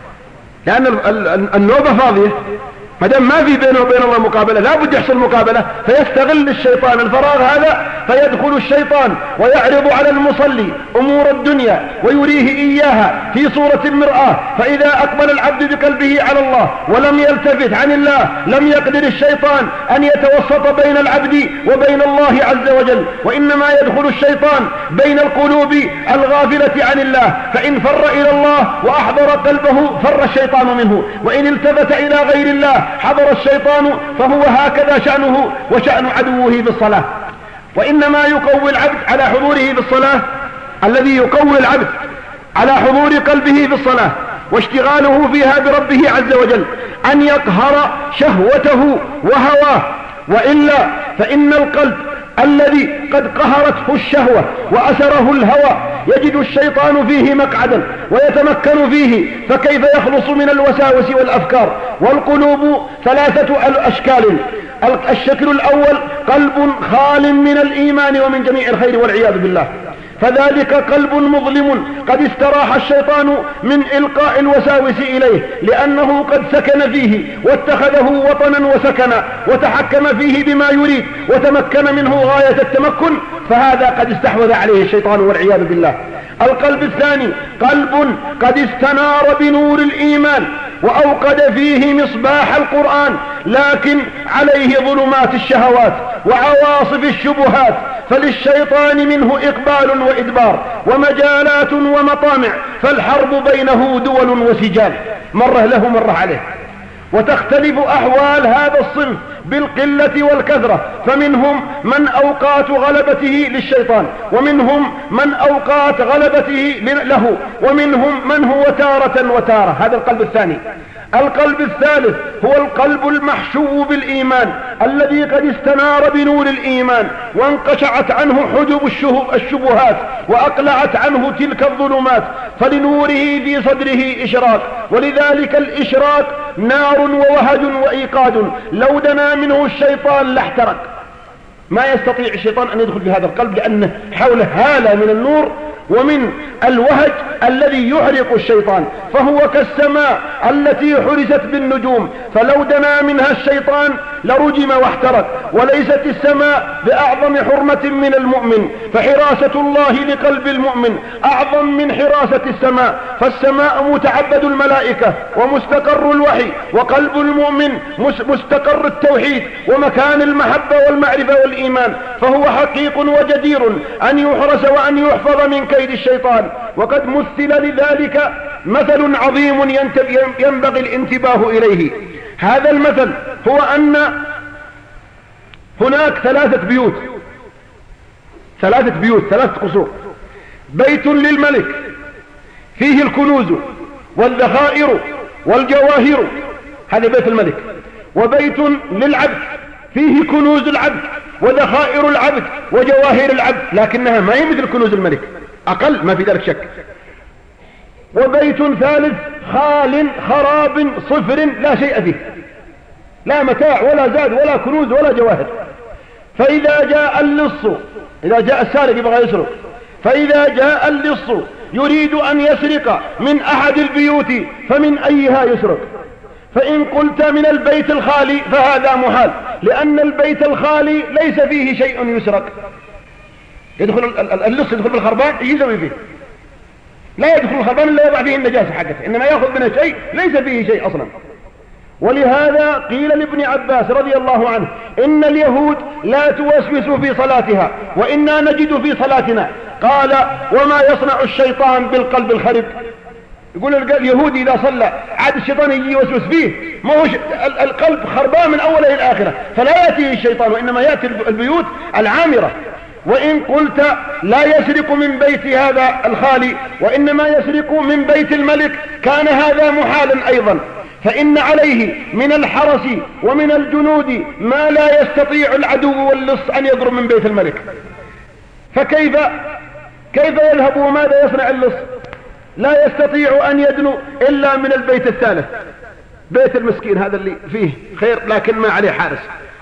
S1: لأن النوبة فاضية، مادام ما في بينه وبين الله مقابلة لا بد يحصل مقابلة، فيستغل الشيطان الفراغ هذا فيدخل الشيطان ويعرض على المصلي أمور الدنيا ويريه إياها في صورة المرآة، فإذا أقبل العبد بقلبه على الله ولم يلتفت عن الله لم يقدر الشيطان أن يتوسط بين العبد وبين الله عز وجل، وإنما يدخل الشيطان بين القلوب الغافلة عن الله، فإن فر إلى الله وأحضر قلبه فر الشيطان منه، وإن التفت إلى غير الله حضر الشيطان، فهو هكذا شأنه وشأن عدوه بالصلاة. وإنما يقوي العبد على حضوره بالصلاة، الذي يقوي العبد على حضور قلبه بالصلاة واشتغاله فيها بربه عز وجل أن يقهر شهوته وهواه، وإلا فإن القلب الذي قد قهرته الشهوة وأسره الهوى يجد الشيطان فيه مقعدا ويتمكن فيه، فكيف يخلص من الوساوس والأفكار؟ والقلوب ثلاثة أشكال: الشكل الأول قلب خال من الإيمان ومن جميع الخير والعياذ بالله، فذلك قلب مظلم قد استراح الشيطان من إلقاء الوساوس إليه، لأنه قد سكن فيه واتخذه وطنا وسكنا وتحكم فيه بما يريد وتمكن منه غاية التمكن، فهذا قد استحوذ عليه الشيطان والعياذ بالله. القلب الثاني قلب قد استنار بنور الإيمان وأوقد فيه مصباح القرآن، لكن عليه ظلمات الشهوات وعواصف الشبهات، فللشيطان منه إقبال وإدبار ومجالات ومطامع، فالحرب بينه دول وسجال، مرة له مرة عليه. وتختلف أحوال هذا الصنف بالقلة والكثرة، فمنهم من أوقات غلبته للشيطان، ومنهم من أوقات غلبته له، ومنهم من هو تارة وتارة. هذا القلب الثاني. القلب الثالث هو القلب المحشو بالإيمان الذي قد استنار بنور الإيمان وانقشعت عنه حجب الشبهات وأقلعت عنه تلك الظلمات، فلنوره في صدره إشراق، ولذلك الإشراق نار ووهج وإيقاد، لو دنا منه الشيطان لاحترق. ما يستطيع الشيطان أن يدخل في هذا القلب لأنه حوله هالة من النور ومن الوهج الذي يحرق الشيطان، فهو كالسماء التي حرست بالنجوم، فلو دنا منها الشيطان لرجم واحترق. وليست السماء بأعظم حرمة من المؤمن، فحراسة الله لقلب المؤمن أعظم من حراسة السماء، فالسماء متعبد الملائكة ومستقر الوحي، وقلب المؤمن مستقر التوحيد ومكان المحبة والمعرفة والإيمان، فهو حقيق وجدير أن يحرس وأن يحفظ من كيد الشيطان. وقد مثل لذلك مثل عظيم ينبغي الانتباه إليه. هذا المثل هو أن هناك ثلاثة قصور: بيت للملك فيه الكنوز والذخائر والجواهر، هذا بيت الملك، وبيت للعبد فيه كنوز العبد وذخائر العبد وجواهر العبد، لكنها ما هي مثل كنوز الملك، أقل، ما في ذلك شك. وبيت ثالث خال خراب صفر لا شيء فيه، لا متاع ولا زاد ولا كنوز ولا جواهر. فإذا جاء اللص، إذا جاء السارق يبغى يسرق، فإذا جاء اللص يريد أن يسرق من أحد البيوت فمن أيها يسرق؟ فإن قلت من البيت الخالي فهذا محال، لأن البيت الخالي ليس فيه شيء يسرق. يدخل اللص يدخل بالخربان يسوي فيه، لا يدخل الخربان إلا يضع فيه النجاسة حقته، إنما يأخذ منه شيء ليس فيه شيء أصلا. ولهذا قيل لابن عباس رضي الله عنه: إن اليهود لا توسوس في صلاتها وإنا نجد في صلاتنا. قال: وما يصنع الشيطان بالقلب الخرب؟ يقول اليهودي إذا صلى عاد الشيطان يجي يوسوس فيه، ما هو القلب خربان من أوله إلى آخره، فلا يأتي الشيطان وإنما يأتي البيوت العامرة. وإن قلت لا يسرق من بيت هذا الخالي وإنما يسرق من بيت الملك كان هذا محالا أيضا، فإن عليه من الحرس ومن الجنود ما لا يستطيع العدو واللص أن يضرب من بيت الملك. فكيف يذهب وماذا يصنع اللص؟ لا يستطيع أن يدنو إلا من البيت الثالث، بيت المسكين هذا اللي فيه خير لكن ما عليه حارس،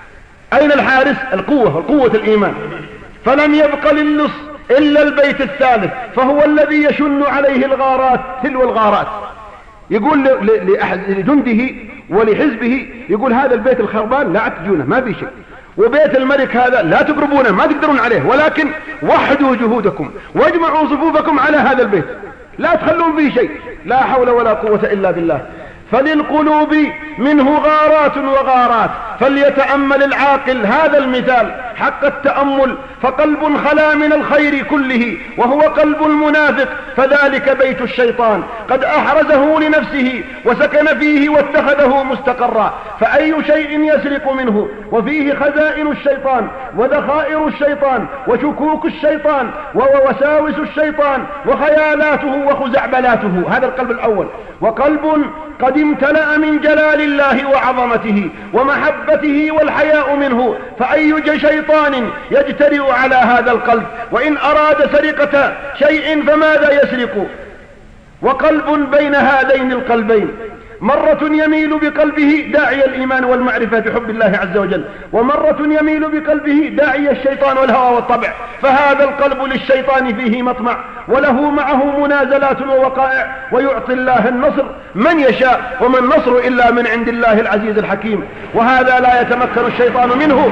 S1: أين الحارس؟ القوة الإيمان. فلم يبق للص إلا البيت الثالث، فهو الذي يشن عليه الغارات تلو الغارات. يقول لجنده ولحزبه، يقول هذا البيت الخربان لا تجونه، ما في شيء، وبيت الملك هذا لا تقربونه، ما تقدرون عليه، ولكن وحدوا جهودكم واجمعوا صفوفكم على هذا البيت، لا تخلون فيه شيء. لا حول ولا قوة إلا بالله. فللقلوب منه غارات وغارات، فليتأمل العاقل هذا المثال حق التأمل. فقلب خلا من الخير كله وهو قلب المنافق، فذلك بيت الشيطان، قد أحرزه لنفسه وسكن فيه واتخذه مستقرا. فأي شيء يسرق منه وفيه خزائن الشيطان وذخائر الشيطان وشكوك الشيطان ووساوس الشيطان وخيالاته وخزعبلاته، هذا القلب الأول. وقلب قد امتلأ من جلال الله وعظمته ومحبته والحياء منه، فأي شيطان يجترئ على هذا القلب؟ وإن أراد سرقة شيء فماذا يسرق؟ وقلب بين هذين القلبين، مرة يميل بقلبه داعي الإيمان والمعرفة بحب الله عز وجل، ومرة يميل بقلبه داعي الشيطان والهوى والطبع، فهذا القلب للشيطان فيه مطمع وله معه منازلات ووقائع، ويعطي الله النصر من يشاء، وما النصر إلا من عند الله العزيز الحكيم. وهذا لا يتمكن الشيطان منه،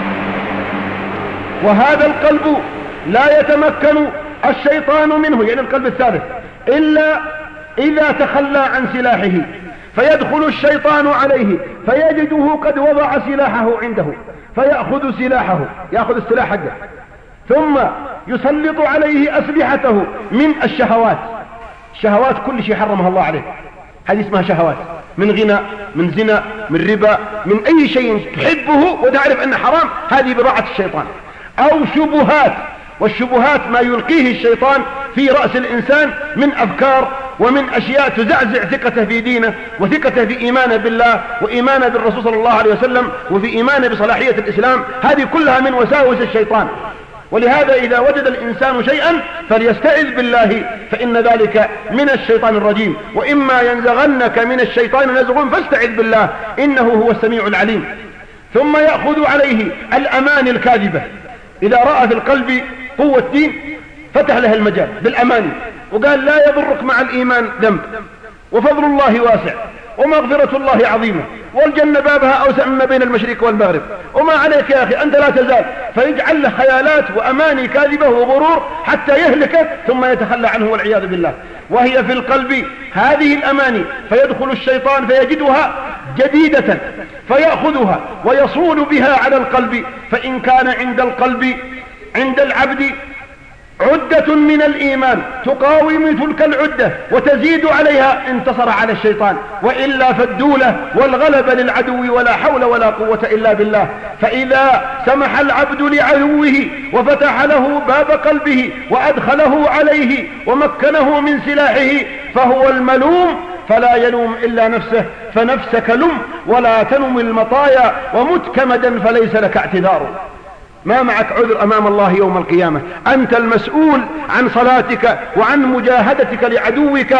S1: وهذا القلب لا يتمكن الشيطان منه، يعني القلب الثالث، إلا إذا تخلى عن سلاحه، فيدخل الشيطان عليه فيجده قد وضع سلاحه عنده، فيأخذ سلاحه، يأخذ السلاح حقه، ثم يسلط عليه أسلحته من الشهوات. شهوات كل شيء حرمها الله عليه، هذه اسمها شهوات، من غنى، من زنا، من ربا، من أي شيء تحبه وتعرف أنه حرام، هذه بضاعة الشيطان. أو شبهات، والشبهات ما يلقيه الشيطان في رأس الإنسان من أفكار ومن أشياء تزعزع ثقته في دينه وثقته في إيمانه بالله وإيمانه بالرسول صلى الله عليه وسلم وفي إيمانه بصلاحية الإسلام، هذه كلها من وساوس الشيطان. ولهذا إذا وجد الإنسان شيئا فليستعذ بالله، فإن ذلك من الشيطان الرجيم. وإما ينزغنك من الشيطان نزغ فاستعذ بالله إنه هو السميع العليم. ثم يأخذ عليه الأمان الكاذبة، إذا رأى في القلب قوة دين فتح له المجال بالأماني وقال لا يضرك مع الإيمان ذنب، وفضل الله واسع، ومغفرة الله عظيمة، والجنة بابها أوسع مما بين المشرق والمغرب، وما عليك يا أخي أنت لا تزال، فيجعل له خيالات وأماني كاذبة وغرور حتى يهلكه ثم يتخلى عنه والعياذ بالله. وهي في القلب هذه الأماني، فيدخل الشيطان فيجدها جديدة فيأخذها ويصول بها على القلب. فإن كان عند العبد عدة من الإيمان تقاوم تلك العدة وتزيد عليها، انتصر على الشيطان، وإلا فالدولة والغلبة للعدو ولا حول ولا قوة إلا بالله. فإذا سمح العبد لعدوه وفتح له باب قلبه وأدخله عليه ومكنه من سلاحه فهو الملوم، فلا يلوم إلا نفسه، فنفسك لم ولا تنم المطايا ومت كمدا فليس لك اعتذار. ما معك عذر أمام الله يوم القيامة، أنت المسؤول عن صلاتك وعن مجاهدتك لعدوك،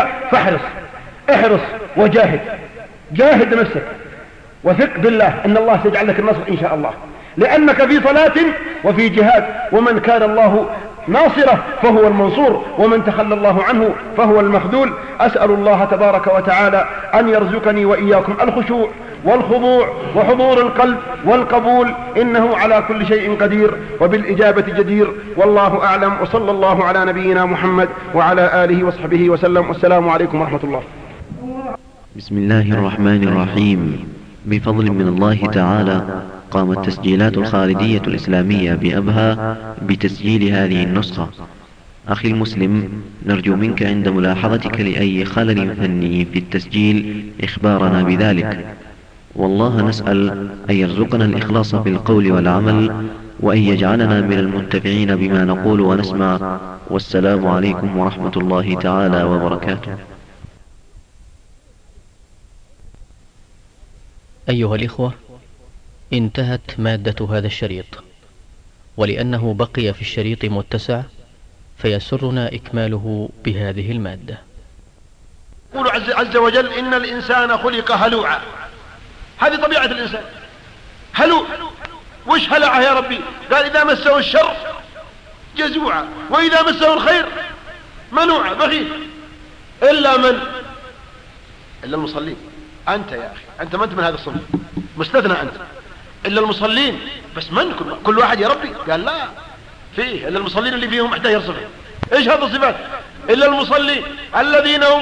S1: احرص وجاهد، جاهد نفسك وثق بالله أن الله سيجعل لك النصر إن شاء الله، لأنك في صلاة وفي جهاد، ومن كان الله ناصره فهو المنصور، ومن تخلى الله عنه فهو المخذول. أسأل الله تبارك وتعالى أن يرزقني وإياكم الخشوع والخضوع وحضور القلب والقبول، إنه على كل شيء قدير وبالإجابة جدير، والله أعلم. وصلى الله على نبينا محمد وعلى آله وصحبه وسلم، والسلام عليكم ورحمة الله.
S2: بسم الله الرحمن الرحيم. بفضل من الله تعالى قامت تسجيلات الخالدية الإسلامية بأبها بتسجيل هذه النسخة. أخي المسلم، نرجو منك عند ملاحظتك لأي خلل فني في التسجيل إخبارنا بذلك، والله نسأل أن يرزقنا الإخلاص في القول والعمل، وأن يجعلنا من المنتفعين بما نقول ونسمع. والسلام عليكم ورحمة الله تعالى وبركاته.
S3: أيها الإخوة، انتهت مادة هذا الشريط، ولأنه بقي في الشريط متسع فيسرنا إكماله بهذه المادة.
S1: يقول عز وجل إن الإنسان خلق هلوعا، هذه طبيعة الإنسان، هلوع وش هلعه يا ربي؟ قال إذا مسه الشر جزوعا وإذا مسه الخير منوعا بخيل. إلا المصلين. أنت يا أخي أنت ما أنت من هذا الصنف، مستثنى أنت. إلا المصلين. بس من كل واحد يا ربي؟ قال لا، فيه إلا المصلين اللي فيهم 11 صفة. إيش هذا الصفات؟ إلا المصلين الذين هم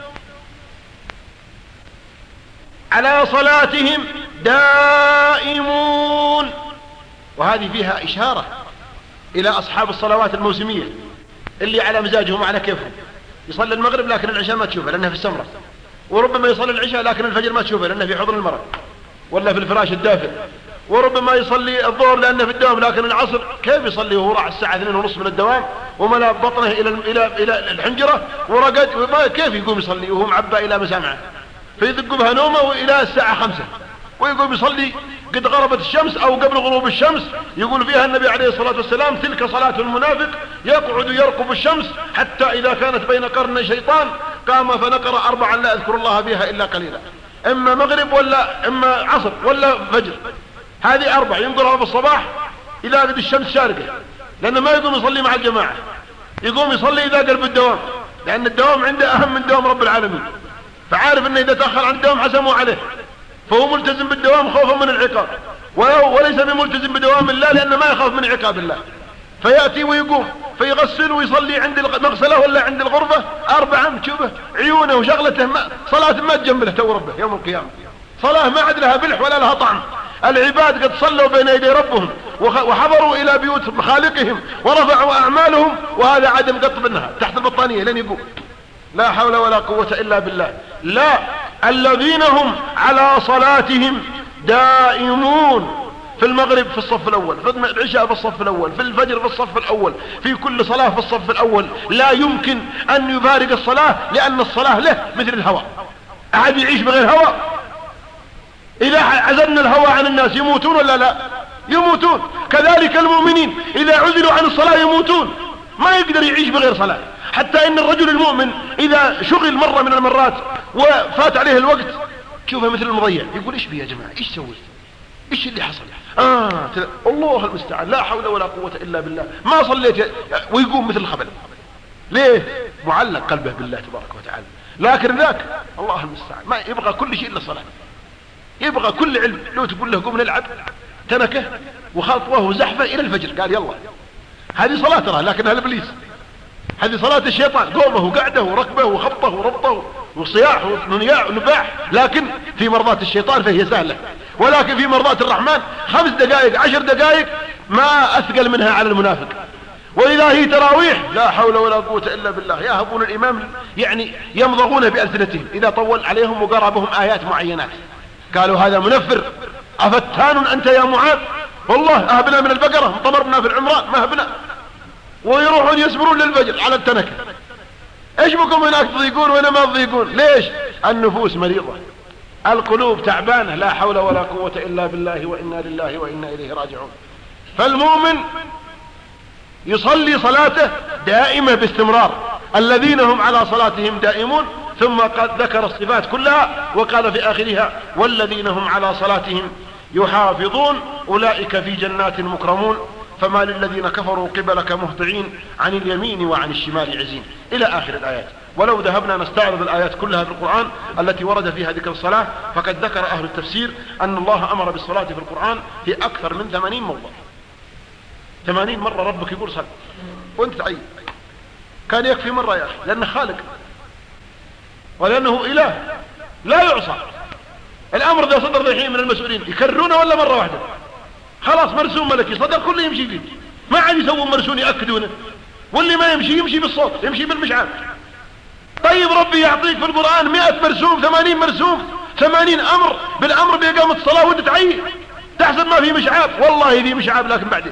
S1: على صلاتهم دائمون. وهذه فيها إشارة إلى أصحاب الصلوات الموسمية اللي على مزاجهم وعلى كيفهم. يصلي المغرب لكن العشاء ما تشوفه لأنها في السمرة، وربما يصلي العشاء لكن الفجر ما تشوفه لأنه في حضن المرأة ولا في الفراش الدافئ، وربما يصلي الظهر لأنه في الدوام لكن العصر كيف يصلي وهو راح الساعة 2:30 من الدوام وملا بطنه إلى الحنجرة ورقد، كيف يقوم يصلي وهو معبى إلى مسامعه؟ فيذق بها نومه وإلى الساعة 5 ويقوم يصلي قد غربت الشمس أو قبل غروب الشمس. يقول فيها النبي عليه الصلاة والسلام تلك صلاة المنافق يقعد يرقب الشمس حتى إذا كانت بين قرن شيطان قام فنقر 4 لا أذكر الله بها إلا قليلا، إما مغرب ولا إما عصر ولا فجر. هذه 4 ينقرها في الصباح إذا قد الشمس شارقة، لأنه ما يقوم يصلي مع الجماعة، يقوم يصلي إذا قرب الدوام، لأن الدوام عنده أهم من دوام رب العالمين، فعارف أنه إذا تأخر عن الدوام حسموا عليه، فهو ملتزم بالدوام خوفا من العقاب، وليس بملتزم بدوام الله لأنه ما يخاف من عقاب الله. فيأتي ويقوم فيغسل ويصلي عند المغسلة ولا عند الغرفة 4 تشوفه عيونه وشغلته صلاة ما تجنب له تو ربه يوم القيامة، صلاة ما عد لها بلح ولا لها طعم. العباد قد صلوا بين يدي ربهم وحضروا إلى بيوت خالقهم ورفعوا أعمالهم، وهذا عدم قط بالنهار تحت البطانية لن يقوم. لا حول ولا قوة إلا بالله. لا، الذين هم على صلاتهم دائمون، في المغرب في الصف الأول، في العشاء في الصف الأول، في الفجر في الصف الأول، في كل صلاة في الصف الأول. لا يمكن أن يفارق الصلاة لأن الصلاة له مثل الهواء. أحد يعيش بغير هواء؟ إذا عزلنا الهواء عن الناس يموتون ولا لا؟ يموتون. كذلك المؤمنين إذا عزلوا عن الصلاة يموتون، ما يقدر يعيش بغير صلاة. حتى إن الرجل المؤمن إذا شغل مرة من المرات وفات عليه الوقت شوفه مثل المضيع، يقول إيش بي يا جماعة؟ إيش سويت؟ إيش اللي حصل؟ الله المستعان، لا حول ولا قوة إلا بالله، ما صليت، ويقوم مثل الخبل. ليه؟ معلق قلبه بالله تبارك وتعالى. لكن ذاك الله المستعان ما يبغى كل شيء إلا الصلاة، يبغى كل علم. لو تقول له قوم نلعب تنكه وخطوه وزحفه إلى الفجر قال يلا، هذه صلاة ترى لكنها الإبليس، هذه صلاة الشيطان، قومه وقعده وركبه وخبطه وربطه وصياح ونباح. لكن في مرضات الشيطان فهي سهلة، ولكن في مرضات الرحمن 5 دقائق 10 دقائق ما أثقل منها على المنافق. وإذا هي تراويح لا حول ولا قوة إلا بالله، يهبون الإمام يعني يمضغون بألسنتهم إذا طول عليهم وقربهم آيات معينات. قالوا هذا منفر، أفتان أنت يا معاذ؟ والله أهبنا من البقرة طمرنا في العمران ما هبنا، ويروحون يسبرون للفجر على التنكة. ايش بكم هناك تضيقون وانا ما تضيقون؟ ليش؟ النفوس مريضة، القلوب تعبانة، لا حول ولا قوة إلا بالله، وإنا لله وإنا إليه راجعون. فالمؤمن يصلي صلاته دائمة باستمرار، الذين هم على صلاتهم دائمون. ثم قد ذكر الصفات كلها وقال في آخرها والذين هم على صلاتهم يحافظون أولئك في جنات مكرمون فما للذين كفروا قبلك مهطعين عن اليمين وعن الشمال عزين إلى آخر الآيات. ولو ذهبنا نستعرض الآيات كلها في القرآن التي ورد فيها ذكر الصلاة فقد ذكر أهل التفسير أن الله أمر بالصلاة في القرآن في أكثر من 80 موضع. 80 مرة ربك يقول صل وانت تعيد، كان يكفي مرة يا أخي لأنه خالق ولأنه إله لا يعصى. الأمر ذا صدر الحين من المسؤولين يكررونه ولا مرة واحدة؟ خلاص مرسوم ملكي صدر كله يمشي فيه، ما عاد يسوون مرسون يأكدونه، واللي ما يمشي بالصوت يمشي بالمشعل. طيب ربي يعطيك في القرآن 100 مرسوم 80 مرسوم 80 أمر بالأمر بإقامة الصلاة وانت تعيد تحسب ما في مشعاب. والله في مشعاب لكن بعدين،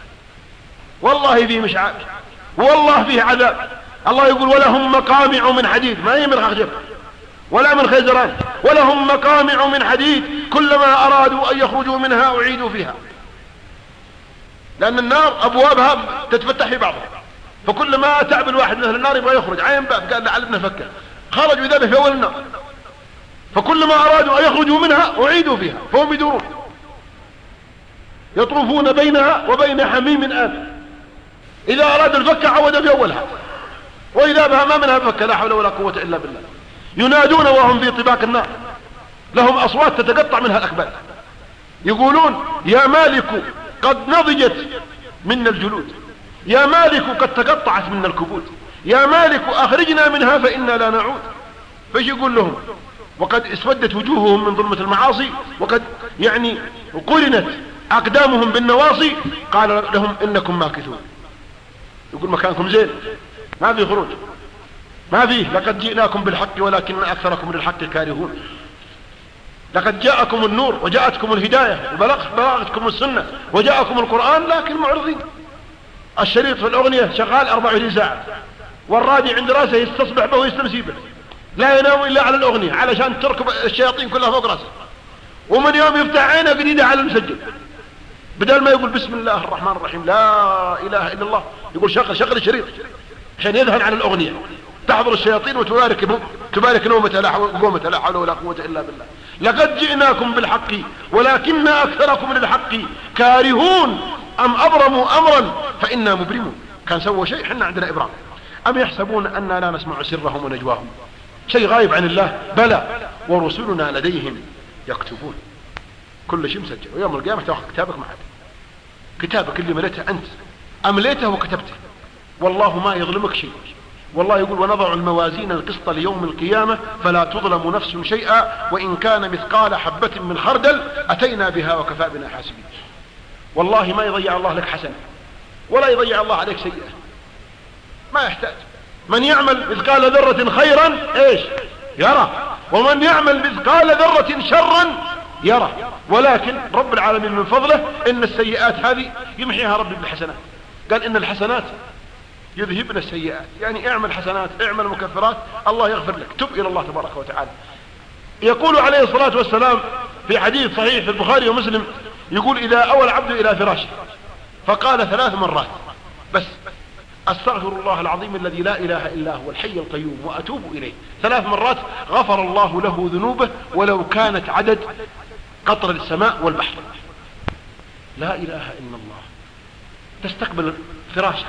S1: والله في مشعاب، والله فيه عذاب. الله يقول ولهم مقامع من حديد، ما هي من خشب ولا من خزران، ولهم مقامع من حديد كلما أرادوا أن يخرجوا منها أعيدوا فيها، لأن النار أبوابها تتفتح في بعضها، فكلما تعب الواحد من أهل النار يبغى يخرج عين باب قال لعلنا فكه خرجوا ذبح في أول النار، فكلما أرادوا أن يخرجوا منها أعيدوا فيها فهم يدورون. يطوفون بينها وبين حميم آن، إذا أراد الفك عود في أولها، وإذا بها ما منها فك، لا حول ولا قوة إلا بالله. ينادون وهم في طباق النار، لهم أصوات تتقطع منها الأكباد، يقولون يا مالك قد نضجت منا الجلود، يا مالك قد تقطعت منا الكبود، يا مالك أخرجنا منها فإنا لا نعود. فايش يقول لهم؟ وقد اسودت وجوههم من ظلمة المعاصي، وقد يعني قرنت أقدامهم بالنواصي. قال لهم إنكم ماكثون. يقول مكانكم زين، ما في خروج، ما فيه. لقد جئناكم بالحق ولكن أكثركم للحق كارهون. لقد جاءكم النور وجاءتكم الهداية وبلغتكم السنة وجاءكم القرآن لكن معرضين. الشريط في الأغنية شغال 24 ساعة، والرادي عند راسه يستصبح به ويستمسي به، لا ينام إلا على الأغنية علشان تركب الشياطين كلها فوق راسه. ومن يوم يفتح عينه قريدة على المسجل، بدل ما يقول بسم الله الرحمن الرحيم لا إله إلا الله، يقول شغل الشريط عشان يذهن على الأغنية. تحضر الشياطين وتبارك نومة لا حول ولا قوة إلا بالله. لقد جئناكم بالحق ولكن أكثركم للحق كارهون أم أبرموا أمرا فإنا مبرمون. كان سوى شيء، حنا عندنا إبرام. أم يحسبون أننا لا نسمع سرهم ونجواهم؟ شيء غايب عن الله؟ بلى ورسلنا لديهم يكتبون. كل شيء مسجل، ويوم القيامة تأخذ كتابك معك، كتابك اللي مليته أنت أمليته وكتبته، والله ما يظلمك شيء. والله يقول ونضع الموازين القسط ليوم القيامة فلا تظلم نفس شيئا وإن كان مثقال حبة من خردل أتينا بها وكفى بنا حاسبين. والله ما يضيع الله لك حسنة ولا يضيع الله عليك سيئة، ما يحتاج. من يعمل مثقال ذرة خيرا ايش يرى، ومن يعمل مثقال ذرة شرا يرى. ولكن رب العالمين من فضله ان السيئات هذه يمحيها ربي بالحسنات. قال ان الحسنات يذهبن السيئات، يعني اعمل حسنات، اعمل مكفرات، الله يغفر لك، تب الى الله تبارك وتعالى. يقول عليه الصلاة والسلام في حديث صحيح في البخاري ومسلم، يقول اذا اوى العبد الى فراشه فقال 3 مرات بس استغفر الله العظيم الذي لا اله الا هو الحي القيوم واتوب اليه، 3 مرات غفر الله له ذنوبه ولو كانت عدد قطر السماء والبحر. لا اله الا الله. تستقبل فراشك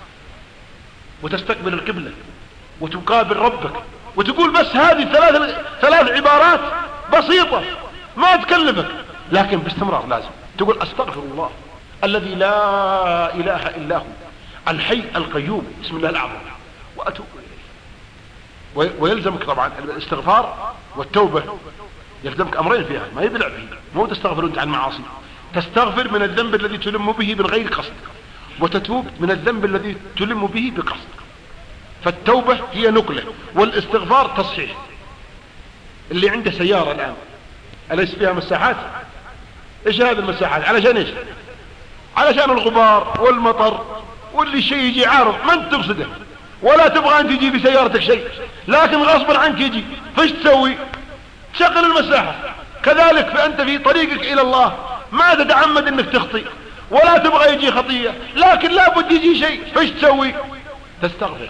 S1: وتستقبل القبلة وتقابل ربك وتقول بس هذه 3 عبارات بسيطة ما تكلفك، لكن باستمرار لازم تقول استغفر الله الذي لا اله الا هو الحي القيوم بسم الله الأعظم وأتوب إليه. ويلزمك طبعا الاستغفار والتوبة، يلزمك أمرين فيها ما يبلع به. مو تستغفر أنت عن معاصي، تستغفر من الذنب الذي تلم به من غير قصد، وتتوب من الذنب الذي تلم به بقصد. فالتوبة هي نقلة والاستغفار تصحيح. اللي عنده سيارة الآن أليس فيها مساحات؟ إيش هذه المساحات؟ علشان إيش؟ علشان الغبار والمطر واللي شيء يجي عارض ما انت تقصده ولا تبغى انت تجي بسيارتك شيء، لكن غصبا عنك يجي. فايش تسوي؟ تشغل المساحة. كذلك فأنت في طريقك إلى الله ما تتعمد انك تخطي ولا تبغى يجي خطية، لكن لابد يجي شيء. فايش تسوي؟ تستغفر.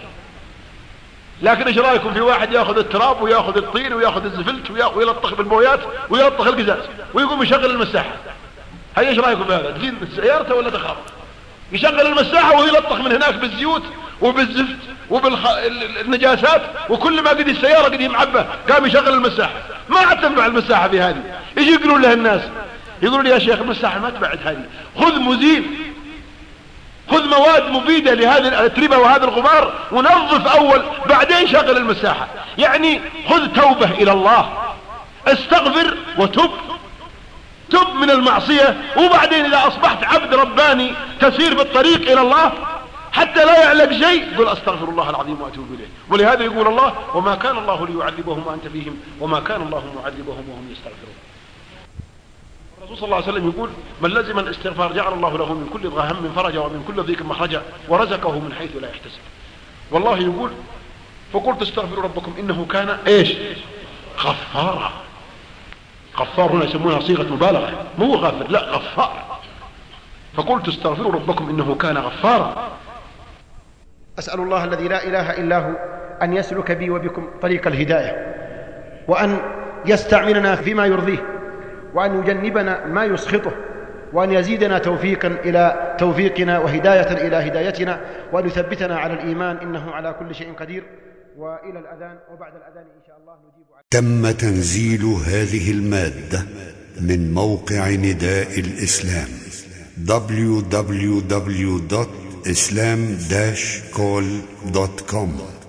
S1: لكن ايش رايكم في واحد ياخذ التراب وياخذ الطين وياخذ الزفلت ويلطخ بالمويات ويلطخ القزاز ويقوم يشغل المساحة؟ هاي ايش رايكم بهذا؟ تزيد سيارته ولا تخاف؟ يشغل المساحة ويلطخ من هناك بالزيوت وبالزفت وبالنجاسات وكل ما قد السيارة قد معبة قام يشغل المساحة. ما عاد تنفع المساحة في هذه. يجي يقولون له الناس، يقولون يا شيخ المساحة ما تبعد هذه، خذ مزيل، خذ مواد مفيدة لهذه الاتربة وهذا الغبار ونظف اول بعدين شغل المساحة. يعني خذ توبة الى الله، استغفر وتب، تب من المعصية، وبعدين اذا اصبحت عبد رباني تسير بالطريق الى الله حتى لا يعلق شيء قل استغفر الله العظيم واتوب اليه. ولهذا يقول الله وما كان الله ليعذبهم وانت فيهم وما كان الله معذبهم وهم يستغفرون. الرسول صلى الله عليه وسلم يقول من لزم الاستغفار جعل الله له من كل هم فرجا ومن كل ضيق مخرجا ورزقه من حيث لا يحتسب. والله يقول فقلت استغفروا ربكم انه كان ايش؟ غفارا. غفار هنا يسمونها صيغة مبالغة، مو غافر، لا غفار. فقلت استغفروا ربكم انه كان غفارا.
S4: أسأل الله الذي لا إله إلا هو أن يسلك بي وبكم طريق الهداية، وأن يستعملنا فيما يرضيه، وأن يجنبنا ما يسخطه، وأن يزيدنا توفيقا إلى توفيقنا وهداية إلى هدايتنا، وأن يثبتنا على الإيمان إنه على كل شيء قدير. وإلى الأذان وبعد الأذان إن شاء الله نجيب على.
S5: تم تنزيل هذه المادة من موقع نداء الإسلام www.islam-call.com